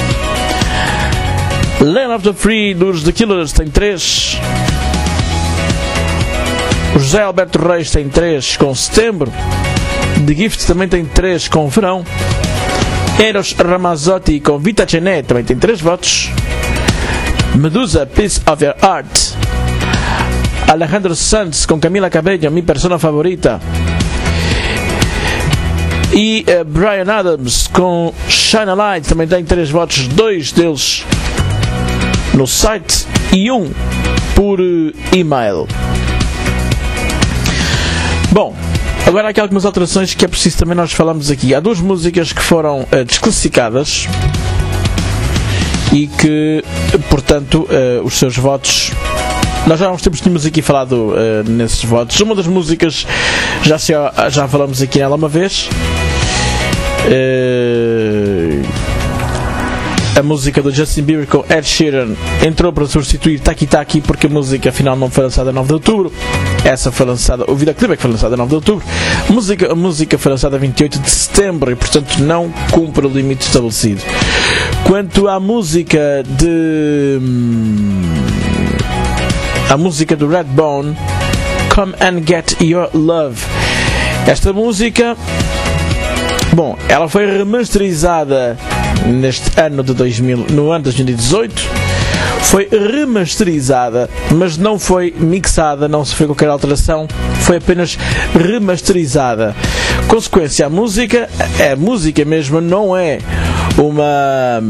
[SPEAKER 1] Land of the Free dos The Killers tem três. O José Alberto Reis tem três com Setembro. The Gift também tem três com Verão. Eros Ramazzotti com Vita Cené também tem três votos. Medusa, Piece of Your Art. Alejandro Sanz com Camila Cabello, Mi Persona Favorita. E uh, Bryan Adams com Shine a Light também tem três votos, dois deles no site e um por uh, e-mail. Bom, agora há aqui algumas alterações que é preciso também nós falarmos aqui. Há duas músicas que foram uh, desclassificadas e que, portanto, uh, os seus votos... Nós já há uns tempos tínhamos aqui falado uh, nesses votos. Uma das músicas, já, se, já falamos aqui nela uma vez. Uh, a música do Justin Bieber com Ed Sheeran entrou para substituir Taki Taki, porque a música afinal não foi lançada a nove de outubro. Essa foi lançada, o videoclipe é que foi lançado a nove de outubro. A música, a música foi lançada a vinte e oito de setembro e, portanto, não cumpre o limite estabelecido. Quanto à música de... a música do Redbone, Come and Get Your Love. Esta música, bom, ela foi remasterizada neste ano de dois mil, no ano de dois mil e dezoito. Foi remasterizada, mas não foi mixada, não se fez qualquer alteração, foi apenas remasterizada. Consequência, a música, a música mesmo não é uma...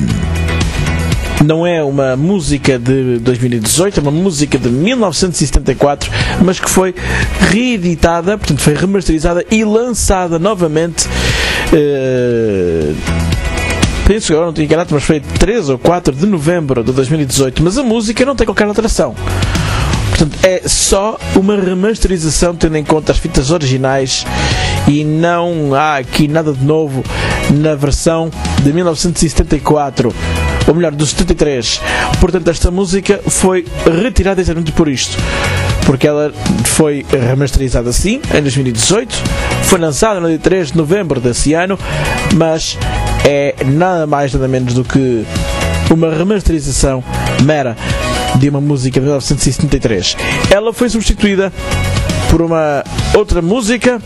[SPEAKER 1] não é uma música de dois mil e dezoito, é uma música de mil novecentos e setenta e quatro, mas que foi reeditada, portanto foi remasterizada e lançada novamente. Uh, penso que agora não tinha enganado, mas foi três ou quatro de novembro de dois mil e dezoito. Mas a música não tem qualquer alteração. Portanto, é só uma remasterização tendo em conta as fitas originais e não há aqui nada de novo na versão de mil novecentos e setenta e quatro. Ou melhor, do setenta e três. Portanto, esta música foi retirada exatamente por isto, porque ela foi remasterizada assim em dois mil e dezoito, foi lançada no dia três de novembro desse ano, mas é nada mais nada menos do que uma remasterização mera de uma música de mil novecentos e setenta e três. Ela foi substituída por uma outra música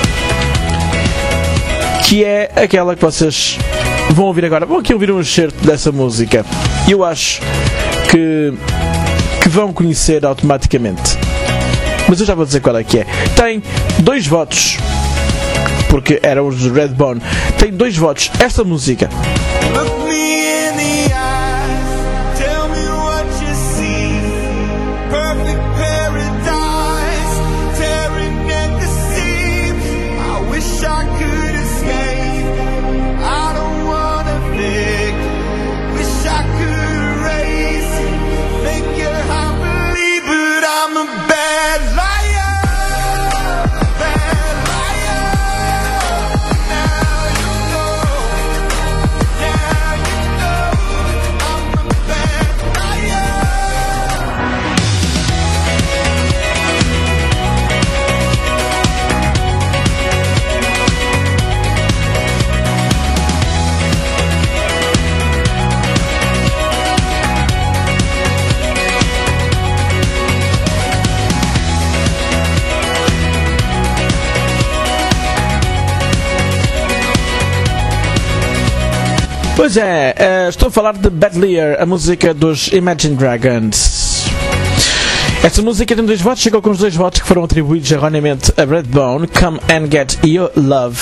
[SPEAKER 1] que é aquela que vocês vão ouvir agora. Vão aqui ouvir um excerto dessa música e eu acho que, que vão conhecer automaticamente, mas eu já vou dizer qual é que é. Tem dois votos, porque eram os do Redbone. tem dois votos. Esta música.
[SPEAKER 6] Look me in the eyes, tell me what you see. Perfect paradise, tearing at the seams. I wish I could escape. I don't wanna think. Wish I could erase. Make your heart believe, but I'm a bad liar. Bad liar. Now you know. Now you know. I'm a bad liar.
[SPEAKER 1] Pois é, eh, estou a falar de Bad Liar, a música dos Imagine Dragons. Esta música tem dois votos, chegou com os dois votos que foram atribuídos erroneamente a Redbone, Come and Get Your Love.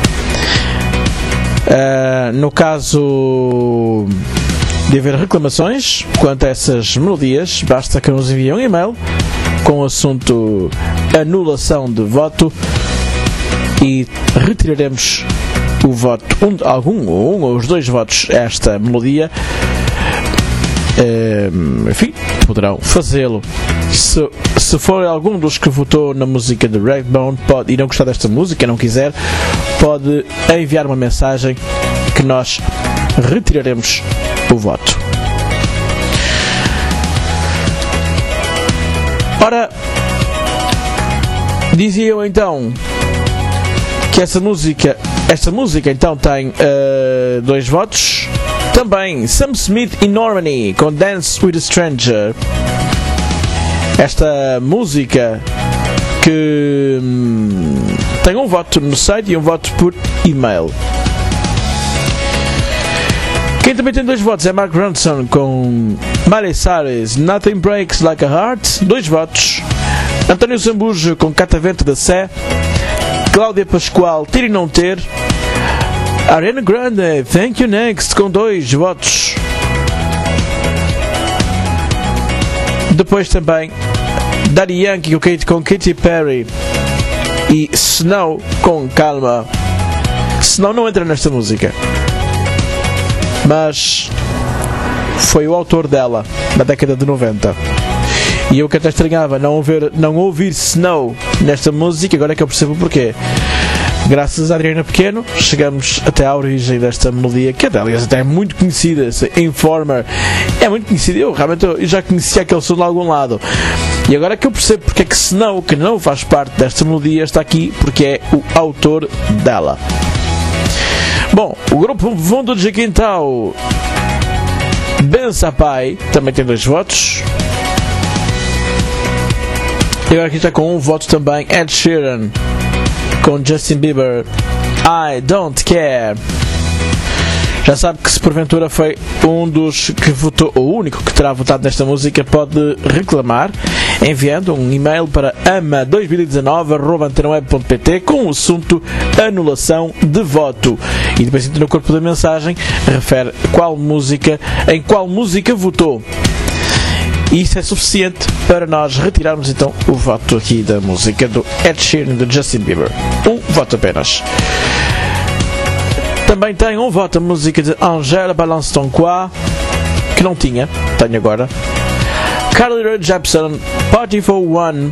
[SPEAKER 1] Eh, no caso de haver reclamações quanto a essas melodias, basta que nos enviem um e-mail com o assunto anulação de voto e retiraremos o voto, um, algum, um ou os dois votos a esta melodia. Um, enfim, poderão fazê-lo. Se, se for algum dos que votou na música de Redbone pode, e não gostar desta música, não quiser, pode enviar uma mensagem que nós retiraremos o voto. Ora, dizia eu então que essa música, esta música então tem uh, dois votos. Também Sam Smith e Normani com Dance with a Stranger. Esta música que hum, tem um voto no site e um voto por e-mail. Quem também tem dois votos é Mark Ronson com Miley Cyrus, Nothing Breaks Like a Heart. Dois votos. António Zambujo com Catavento da Sé. Cláudia Pascoal, Ter e Não Ter. Ariana Grande, Thank You Next, com dois votos. Depois também Daddy Yankee com Katy Perry e Snow com Calma. Snow não entra nesta música, mas foi o autor dela na década de noventa. E eu que até estranhava não ouvir, não ouvir Snow nesta música, agora é que eu percebo o porquê. Graças a Adriana Pequeno, chegamos até à origem desta melodia, que aliás até é muito conhecida, Informer, é muito conhecida, eu realmente eu já conhecia aquele som de algum lado. E agora é que eu percebo porque é que Snow, que não faz parte desta melodia, está aqui, porque é o autor dela. Bom, o grupo Fundo de Jaquintão, Ben Sapai, também tem dois votos. E agora aqui está com um voto também Ed Sheeran com Justin Bieber, I Don't Care. Já sabe que se porventura foi um dos que votou, ou o único que terá votado nesta música, pode reclamar enviando um e-mail para ama dois mil e dezanove arroba antena web ponto pt com o assunto anulação de voto. E depois no corpo da mensagem refere qual música, em qual música votou. E isso é suficiente para nós retirarmos então o voto aqui da música do Ed Sheeran e do Justin Bieber. Um voto apenas. Também tem um voto a música de Angèle Balance Ton Quoi, que não tinha, tenho agora. Carly Rae Jepsen, Party for One.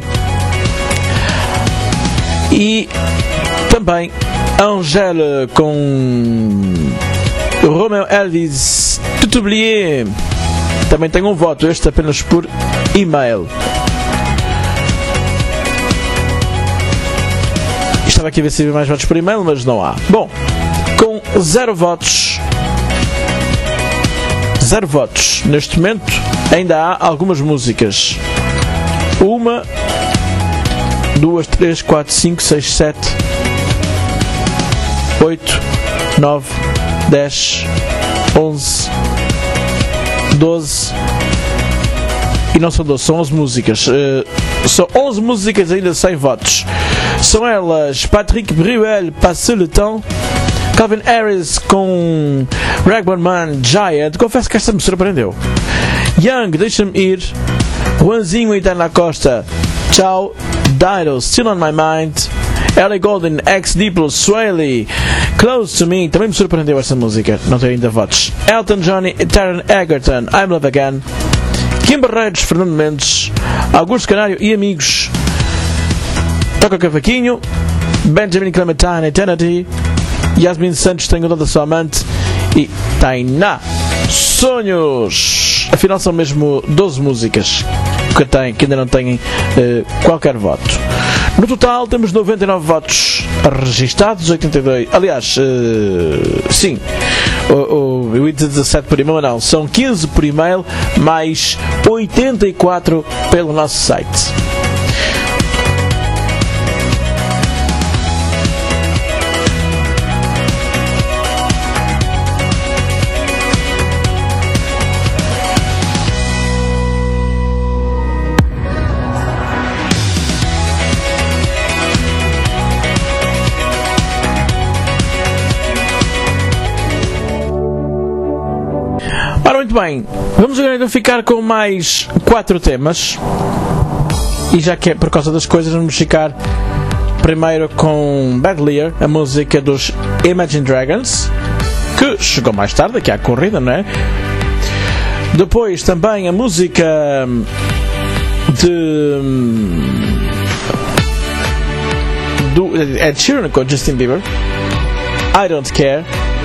[SPEAKER 1] E também Angèle com Romeo Elvis, Tout Oublié. Também tenho um voto, este apenas por e-mail. Estava aqui a ver se havia mais votos por e-mail, mas não há. Bom, com zero votos, zero votos, neste momento ainda há algumas músicas. Uma, duas, três, quatro, cinco, seis, sete, oito, nove, dez, onze, doze, e não são doze, são onze músicas. Uh, são onze músicas ainda sem votos. São elas Patrick Bruel, Passe le Temps, Calvin Harris com Ragman Man Giant. Confesso que esta me surpreendeu. Young, Deixa-me Ir. Juanzinho e Dana Costa, Tchau. Dido, Still on My Mind. Ellie Goulding, Ex-Diplo, Swaley, Close to Me. Também me surpreendeu esta música, não tem ainda votos. Elton John e Taron Egerton, I'm Love Again. Kim Barreiros, Fernando Mendes, Augusto Canário e Amigos, Toca Cavaquinho. Benjamin Clementine, Eternity. Yasmin Santos, Tenho Dó da Sua Amante. E Tainá, Sonhos. Afinal são mesmo doze músicas que, tem, que ainda não têm uh, qualquer voto. No total temos noventa e nove votos registados, oitenta e dois. Aliás, uh, sim, o, o, eu ia dizer dezassete por e-mail, não, são quinze por e-mail, mais oitenta e quatro pelo nosso site. Ora, muito bem, vamos agora então ficar com mais quatro temas. E já que é por causa das coisas, vamos ficar primeiro com Bad Liar, a música dos Imagine Dragons, que chegou mais tarde aqui à corrida, não é? Depois também a música de do Ed Sheeran com Justin Bieber, I Don't Care.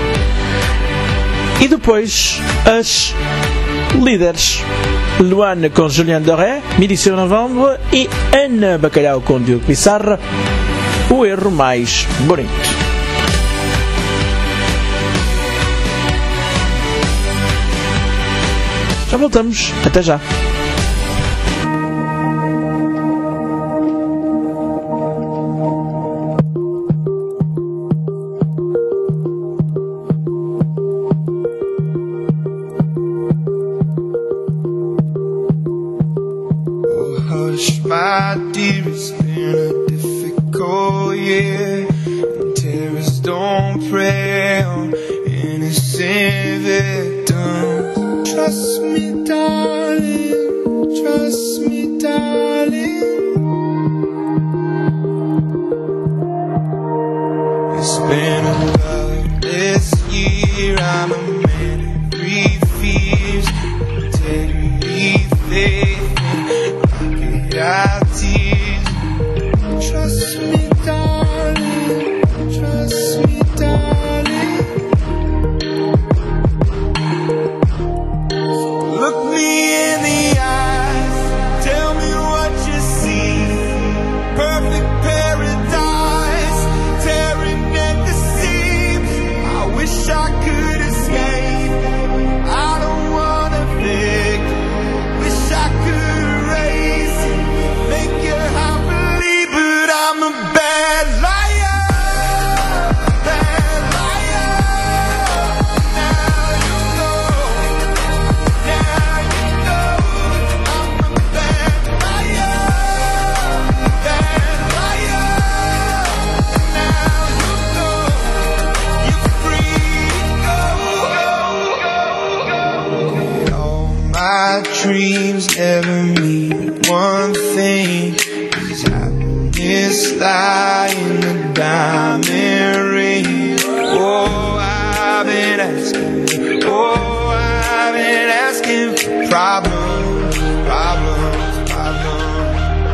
[SPEAKER 1] E depois as líderes, Luana com Julian Doré, Midi sur Novembre, e Ana Bacalhau com Diogo Pissarra, O Erro Mais Bonito. Já voltamos, até já.
[SPEAKER 5] My dear, it's been a difficult year, and terrorists don't prey on innocent victims. Trust me, darling, trust me, darling. It's been a loveless year, I'm a man of three fears, integrity, faith, I tease. Trust me, darling. Trust me, darling. Look me in the eyes. Tell me what you see. Perfect paradise, tearing at the seams. I wish I could escape. I don't wanna think. Wish I could erase. Make you happily, but I'm a bad liar, bad liar. Now you know, now you know, I'm a bad liar, bad liar. Now you know, you're free to go. All my dreams never mean one thing, is happiness lie in the diamond ring. Oh, I've been asking, oh, I've been asking for problems, problems, problems.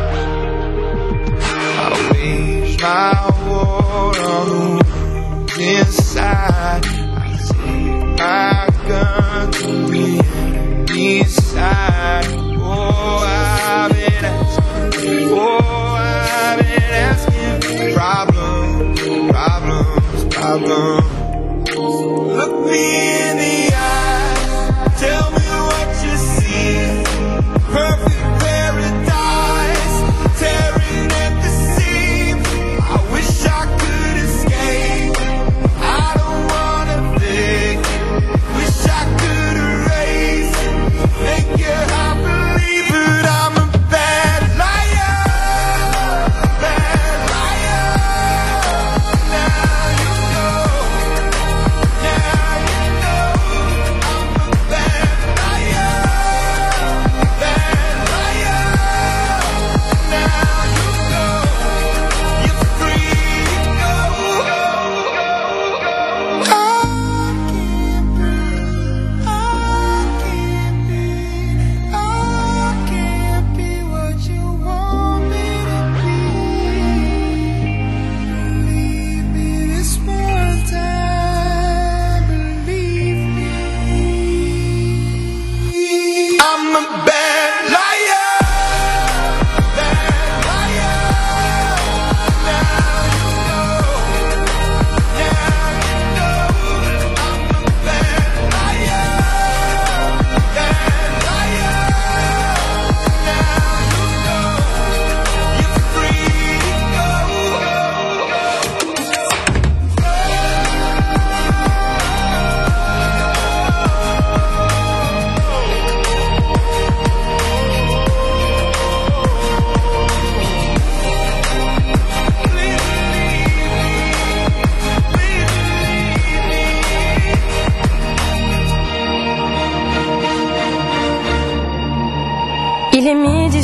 [SPEAKER 5] I wage my war on the world inside. I take my gun to the enemy side. Oh, I've been asking, oh, I've been asking, problems, problems, problems. Look me in the eyes, tell me what you see. Perfect paradise, tearing at the seams. I wish I could escape. I don't want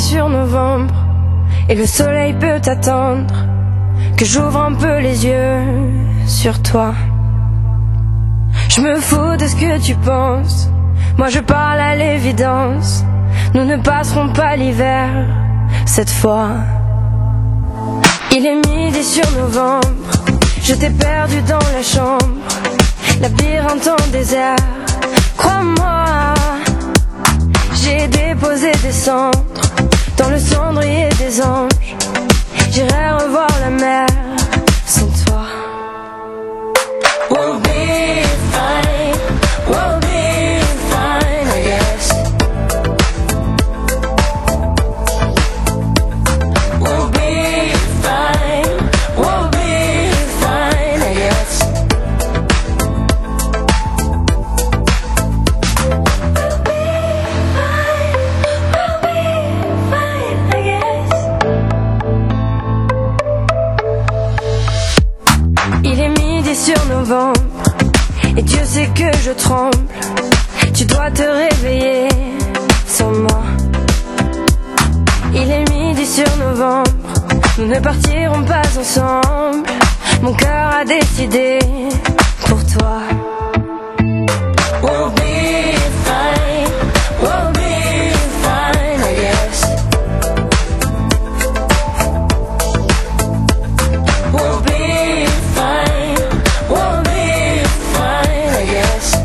[SPEAKER 2] sur novembre et le soleil peut attendre que j'ouvre un peu les yeux sur toi. Je me fous de ce que tu penses, moi je parle à l'évidence. Nous ne passerons pas l'hiver cette fois. Il est midi sur novembre, je t'ai perdu dans la chambre, labyrinthe en désert. Crois-moi, j'ai déposé des cendres dans le cendrier des anges. J'irai revoir la mer sans toi. We'll be fine, we'll be fine, I guess. We'll be fine, we'll be fine, I guess. We'll be fine, we'll be fine, I guess. Il est midi sur novembre et Dieu sait que je tremble. Tu dois te réveiller sans moi. Il est midi sur novembre, nous ne partirons pas ensemble. Mon cœur a décidé pour toi. We'll be fine, we'll be fine, I guess. We'll be fine, we'll be fine, I guess.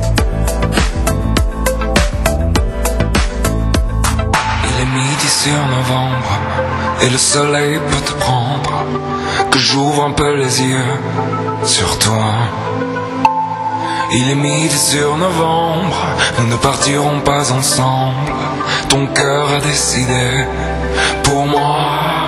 [SPEAKER 9] Il est midi sur novembre et le soleil peut te prendre, que j'ouvre un peu les yeux sur toi. Il est midi sur novembre, nous ne partirons pas ensemble. Ton cœur a décidé pour moi.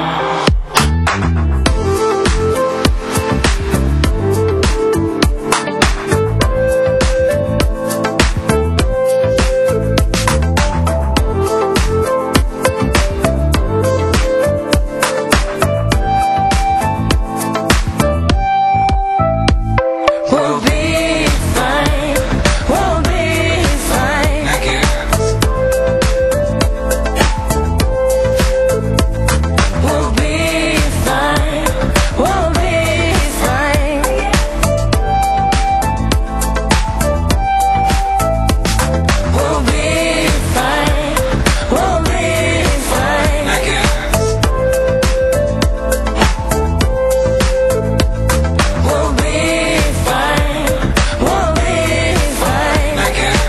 [SPEAKER 2] We'll be fine, we'll be fine,
[SPEAKER 9] I guess.
[SPEAKER 2] we'll be fine, we'll be fine. We'll be fine, we'll be fine.
[SPEAKER 9] I guess.
[SPEAKER 2] We'll be fine, we'll be fine.
[SPEAKER 9] I guess.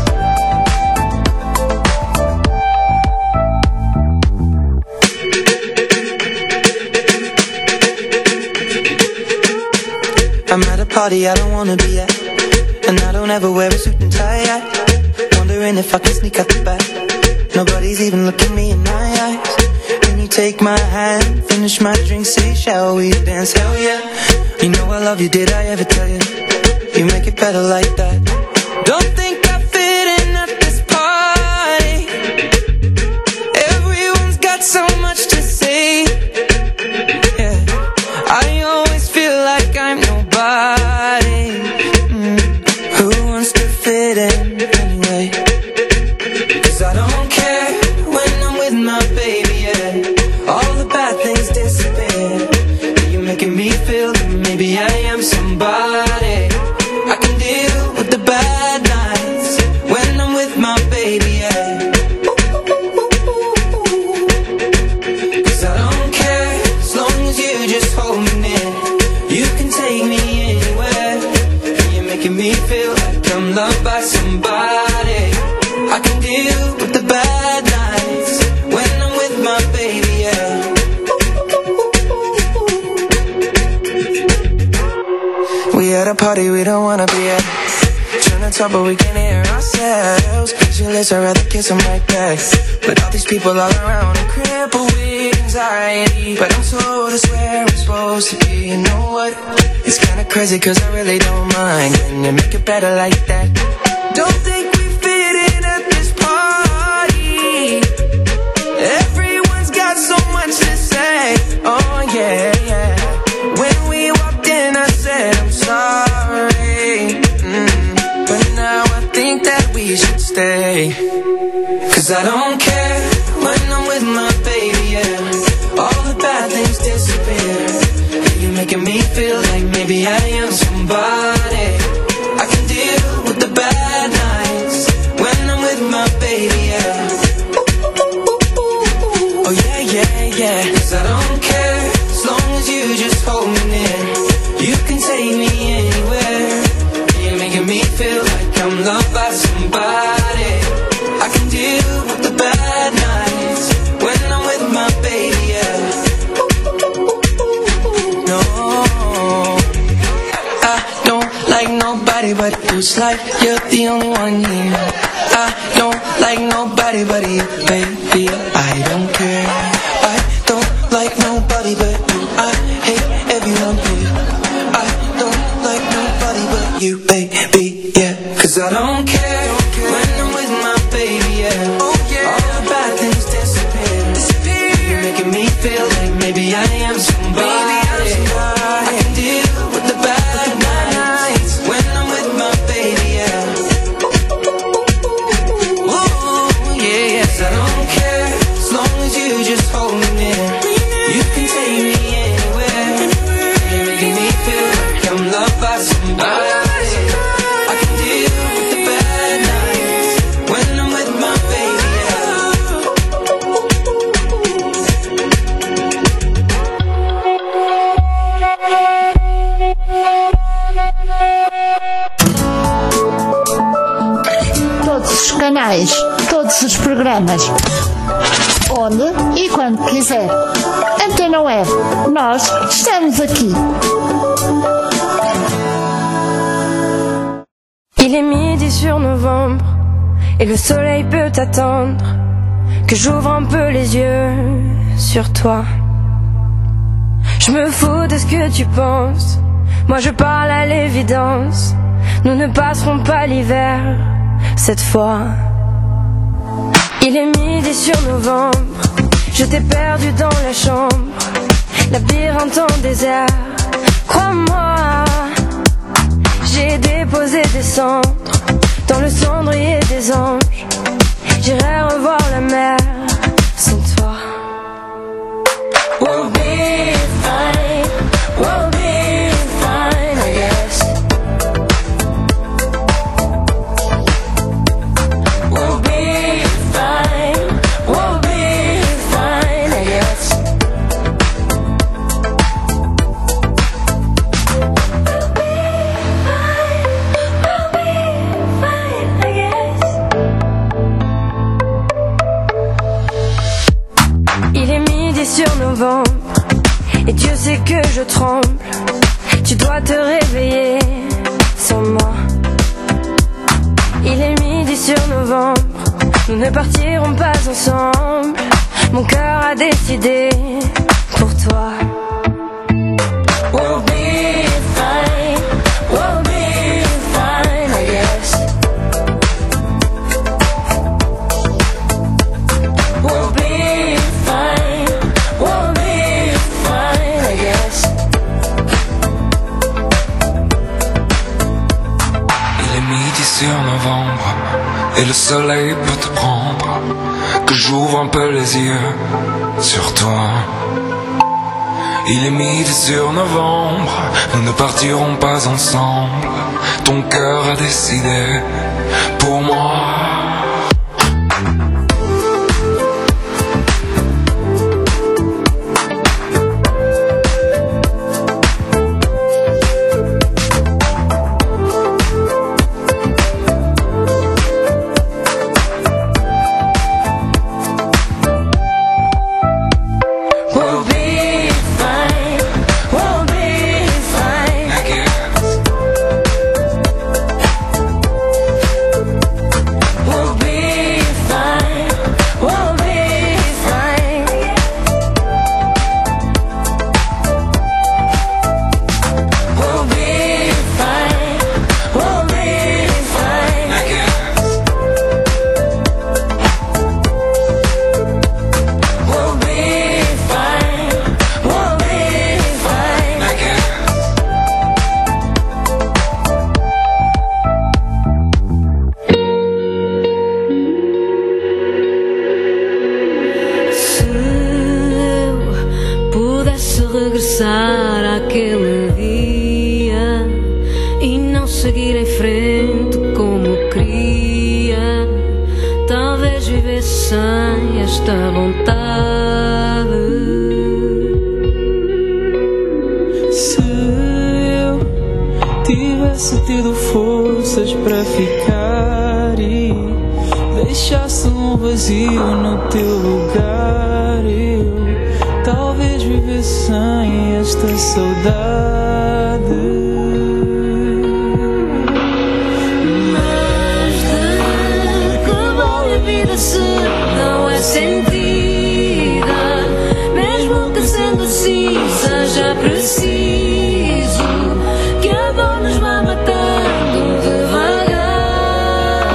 [SPEAKER 10] I'm at a party I don't wanna be at, and I don't ever wear a suit and tie. I wondering if I can sneak out the back. Nobody's even looking me in my eyes. When you take my hand, finish my drink, say shall we dance? Hell yeah. You know I love you, did I ever tell you? You make it better like that. Don't think I fit in at this party. Everyone's got so much to say. Yeah. I always feel like I'm nobody. Mm. Who wants to fit in anyway? 'Cause I don't care when I'm with my baby, yeah. All the bad things disappear. You're making me feel that maybe I am somebody. I can deal with the bad nights when I'm with my baby, yeah. 'Cause I don't care as long as you just hold me near. You can take me anywhere. You're making me feel like I'm loved by somebody. I can deal with the bad nights when I'm with my baby, yeah. We at a party we don't wanna be at. Trying to talk but we can't hear ourselves. Pictureless, I'd rather kiss them right back. But all these people all around are crippled with anxiety. But I'm told it's where I'm supposed to be. You know what? It's kinda crazy 'cause I really don't mind. Can you make it better like that? Don't think we fit in at this party. Everyone's got so much to say. Oh yeah, yeah. When we walked in I said I'm sorry. Mm. But now I think that we should stay. 'Cause I don't care when I'm with my baby, yeah. All the bad things disappear. You're making me feel like maybe I am somebody. I can deal with the bad nights when I'm with my baby, yeah. Oh yeah, yeah, yeah. 'Cause I don't care as long as you just hold me near. You can take me anywhere. You're making me feel like I'm loved by somebody. I can deal with the bad nights when I'm with my baby, yeah. No, I don't like nobody but you. It's like you're the only one here. I don't like nobody but you, baby. I don't care. I don't like nobody but you. I hate everyone here. I don't like nobody but you, baby, yeah. 'Cause I don't care when I'm with my baby, yeah. All the bad things disappear. You're making me feel like maybe I am somebody. I can deal with the bad nights when I'm with my baby, yeah. Ooh, yeah, yes, I don't care as long as you just hold me near. You can take me anywhere. You're making me feel like I'm loved by somebody. I can deal with the bad nights when I'm with my baby, yeah.
[SPEAKER 11] Todos os canais, todos os programas, onde e quando quiser. Antena Web, nós estamos aqui.
[SPEAKER 2] Il est midi sur novembre et le soleil peut attendre que j'ouvre un peu les yeux sur toi. Je me fous de ce que tu penses, moi je parle à l'évidence. Nous ne passerons pas l'hiver cette fois. Il est midi sur novembre, je t'ai perdu dans la chambre, labyrinthe en désert. Crois-moi, j'ai déposé des cendres dans le cendrier des anges. J'irai revoir la mer sans toi. We'll be fine, we'll be fine, I guess. We'll be fine, we'll be fine, I guess. Sur novembre, et Dieu sait que je tremble. Tu dois te réveiller sans moi. Il est midi sur novembre, nous ne partirons pas ensemble. Mon cœur a décidé pour toi. We'll be fine, we'll be fine, I guess. We'll be fine, we'll be fine, I guess.
[SPEAKER 9] Il est midi sur novembre et le soleil peut te prendre, que j'ouvre un peu les yeux sur toi. Il est midi sur novembre, nous ne partirons pas ensemble. Ton cœur a décidé pour moi.
[SPEAKER 2] We'll be fine, we'll be fine, I guess.
[SPEAKER 12] sem esta vontade.
[SPEAKER 10] Se eu tivesse tido forças para ficar e deixasse um vazio no teu lugar, eu talvez vivesse sem esta saudade.
[SPEAKER 12] Se não é sentida, mesmo que sendo assim seja preciso que a dor nos vá matando devagar.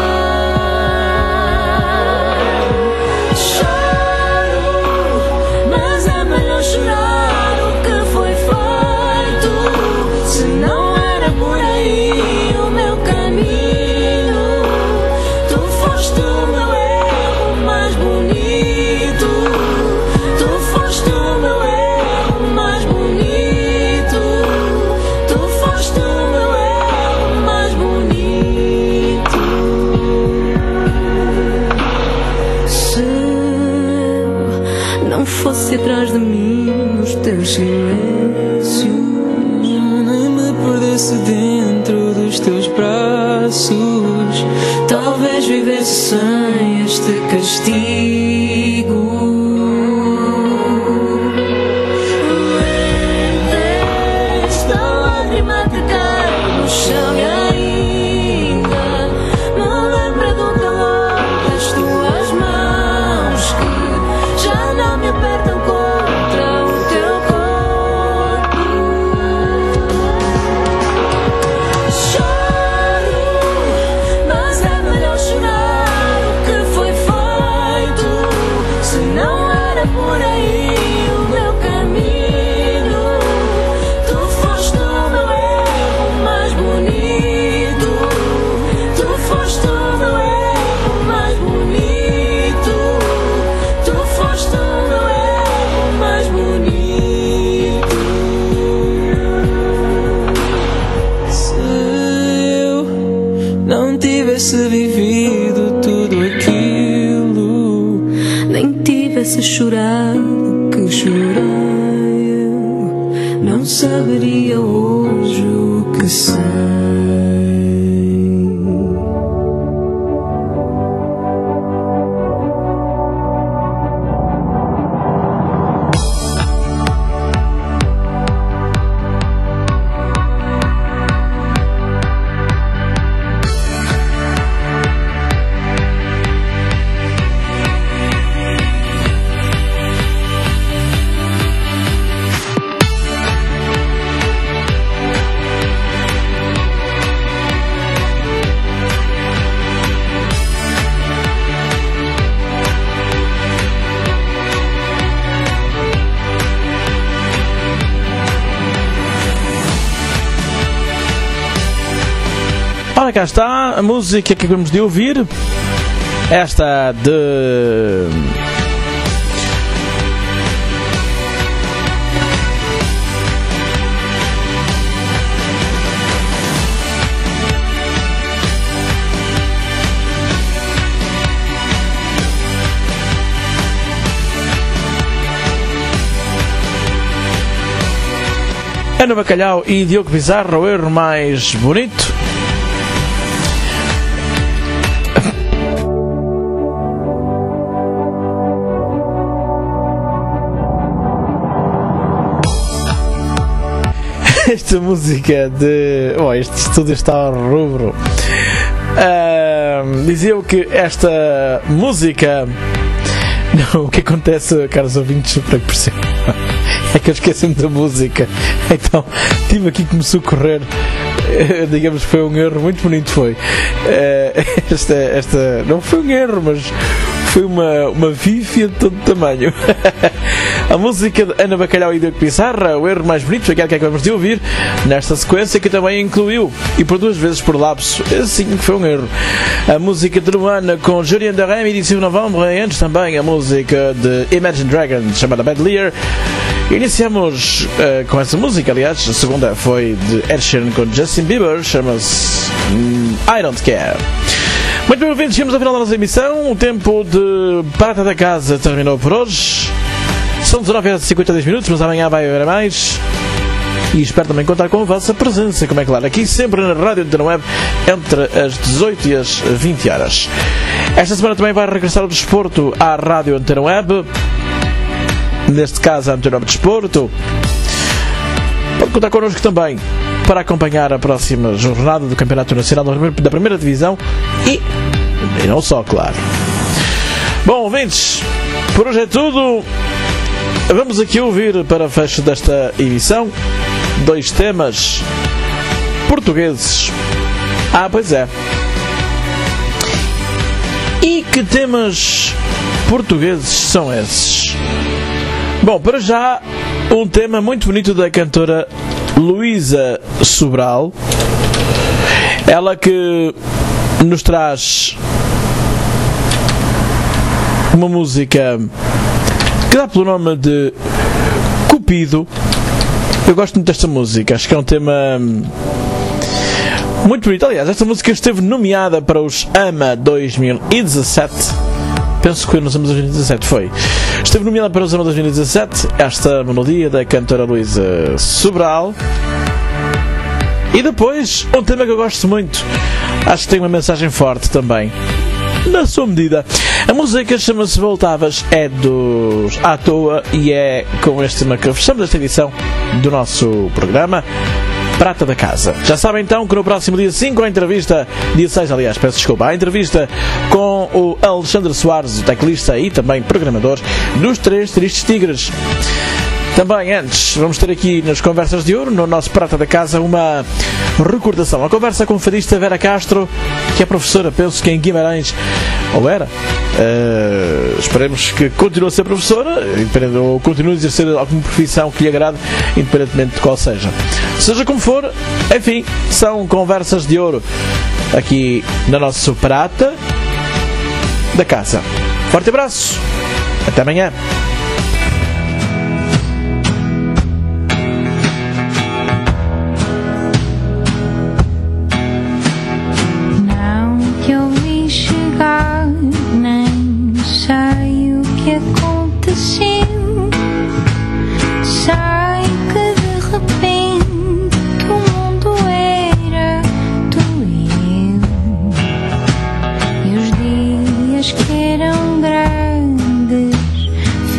[SPEAKER 12] Choro, mas é melhor chorar o que foi feito, se não era por aí o meu caminho. Tu foste o meu mais bonito, tu foste o meu erro mais bonito, tu foste o meu erro mais bonito. Se eu não fosse atrás de mim nos teus silêncios,
[SPEAKER 10] nem me perdesse dentro dos teus braços, talvez vivesse sem este castigo.
[SPEAKER 12] Esta lágrima que cai no chão e ainda me lembra do calor das tuas mãos que já não me apertam contra o teu corpo. Choro, mas é melhor chorar o que foi feito, se não era por aí o meu caminho. Tu foste o meu erro mais bonito, tu foste o meu erro mais bonito, tu foste o meu erro mais bonito.
[SPEAKER 10] Se eu não tivesse vivido tudo aquilo,
[SPEAKER 12] Nem tivesse chorado que chorei, eu não saberia hoje o que sei.
[SPEAKER 1] Ora, cá está a música que acabamos de ouvir. Esta de... Ana Bacalhau e Diogo Pizarro, o erro mais bonito. Esta música de... Oh, este estúdio está ao rubro. Uh, Dizia-eu que esta música... Não, o que acontece, caros ouvintes, para que percebam, é que eu esqueci-me da música. Então, tive aqui que me socorrer. Uh, digamos que foi um erro muito bonito, foi. Uh, esta, esta... Não foi um erro, mas... Foi uma, uma vífia de todo tamanho. A música de Ana Bacalhau e Diogo Pizarro, o erro mais bonito, foi aquela que acabamos de ouvir, nesta sequência que também incluiu, e por duas vezes por lapso, assim que foi um erro, a música de Luana com Julien Darem, edição de novembro, e antes também a música de Imagine Dragons, chamada Bad Lear. Iniciamos uh, com essa música, aliás, a segunda foi de Ed Sheeran com Justin Bieber, chama-se I Don't Care. Muito bem, ouvintes, chegamos ao final da nossa emissão. O tempo de Prata da Casa terminou por hoje. São dezenove horas e cinquenta e dois minutos, mas amanhã vai haver mais. E espero também contar com a vossa presença, como é claro, aqui sempre na Rádio Antena Web, entre as dezoito e as vinte horas. Esta semana também vai regressar o desporto à Rádio Antena Web. Neste caso, a Antena Web Desporto. Pode contar connosco também para acompanhar a próxima jornada do Campeonato Nacional da Primeira Divisão e, e não só, claro. Bom, ouvintes, por hoje é tudo. Vamos aqui ouvir, para fecho desta emissão, dois temas portugueses. Ah, pois é. E que temas portugueses são esses? Bom, para já, um tema muito bonito da cantora Luísa Sobral. Ela que nos traz uma música que dá pelo nome de Cupido. Eu gosto muito desta música, acho que é um tema muito bonito. Aliás, esta música esteve nomeada para os AMA dois mil e dezassete. Penso que foi nos AMA dois mil e dezassete, foi. Esteve nomeada para os AMA dois mil e dezassete, esta melodia da cantora Luísa Sobral. E depois, um tema que eu gosto muito, acho que tem uma mensagem forte também, na sua medida. A música chama-se Voltavas, é dos À Toa, e é com este tema que fechamos esta edição do nosso programa Prata da Casa. Já sabem então que no próximo dia cinco a entrevista, dia seis aliás, peço desculpa, a entrevista com o Alexandre Soares, o teclista e também programador dos Três Tristes Tigres. Também antes, vamos ter aqui nas Conversas de Ouro, no nosso Prata da Casa, uma recordação. A conversa com a fadista Vera Castro, que é professora, penso que em Guimarães, ou era, uh, esperemos que continue a ser professora, ou continue a exercer alguma profissão que lhe agrade, independentemente de qual seja. Seja como for, enfim, são Conversas de Ouro, aqui no nosso Prata da Casa. Forte abraço, até amanhã.
[SPEAKER 8] Nem sei o que aconteceu. Sei que de repente o mundo era tu e eu. E os dias que eram grandes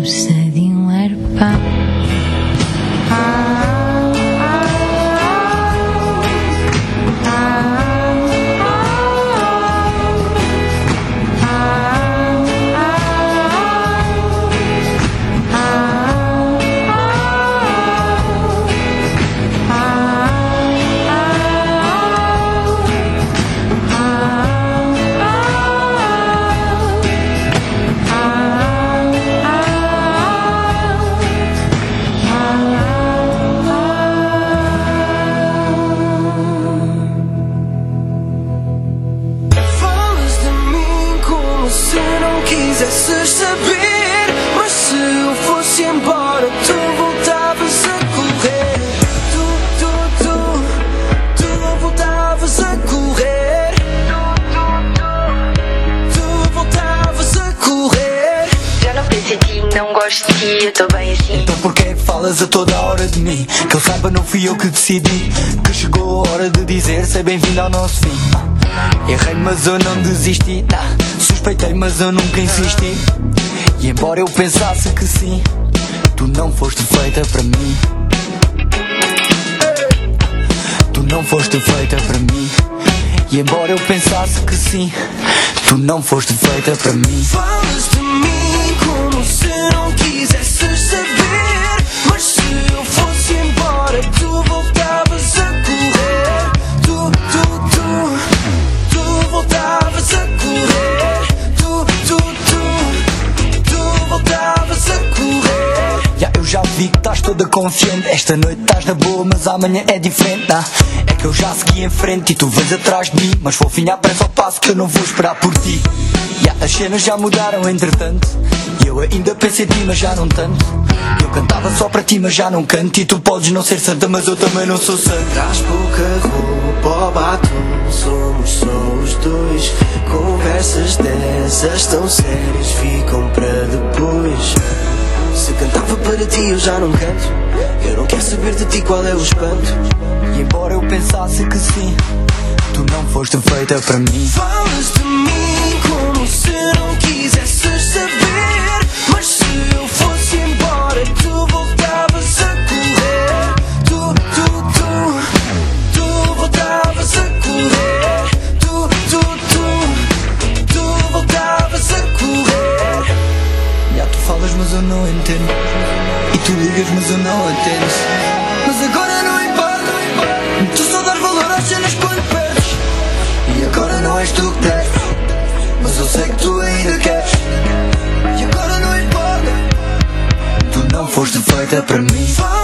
[SPEAKER 8] força de um arpão.
[SPEAKER 13] Eu tô bem assim.
[SPEAKER 14] Então porquê é que falas a toda hora de mim? Que eu saiba, não fui eu que decidi. Que chegou a hora de dizer sei bem-vindo ao nosso fim. Errei, mas eu não desisti. Nah, suspeitei, mas eu nunca insisti. E embora eu pensasse que sim, tu não foste feita para mim. Tu não foste feita para mim. E embora eu pensasse que sim, tu não foste feita para mim.
[SPEAKER 6] Falas de mim como se não quisesses saber. Mas se eu fosse embora, tu voltavas a correr. Tu, tu, tu, tu voltavas a correr. Tu, tu, tu, tu voltavas a correr.
[SPEAKER 14] Já eu já vi que estás toda confiante. Esta noite estás na boa, mas amanhã é diferente. Nah, é que eu já segui em frente e tu vens atrás de mim. Mas fofinha, apressa ao passo que eu não vou esperar por ti. Yeah, as cenas já mudaram entretanto. E eu ainda penso em ti, mas já não tanto. Eu cantava só para ti, mas já não canto. E tu podes não ser santa, mas eu também não sou santo.
[SPEAKER 6] Traz pouca roupa ao batom, somos só os dois. Conversas dessas tão sérias ficam para depois. Se cantava para ti eu já não canto. Eu não quero saber de ti qual é o espanto.
[SPEAKER 14] E embora eu pensasse que sim, tu não foste feita para mim.
[SPEAKER 6] Falas de mim como se não quisesses saber. Mas se eu fosse embora, tu voltavas a correr. Tu, tu, tu, tu voltavas a correr. Tu, tu, tu, tu voltavas a correr.
[SPEAKER 14] Já tu falas mas eu não entendo. E tu ligas mas eu não atendo. Mas agora não importa. Tu só dás valor às cenas quando perdes. E agora não és tu que deves. Mas eu sei que tu ainda queres. E agora não importa. Tu não foste feita para mim.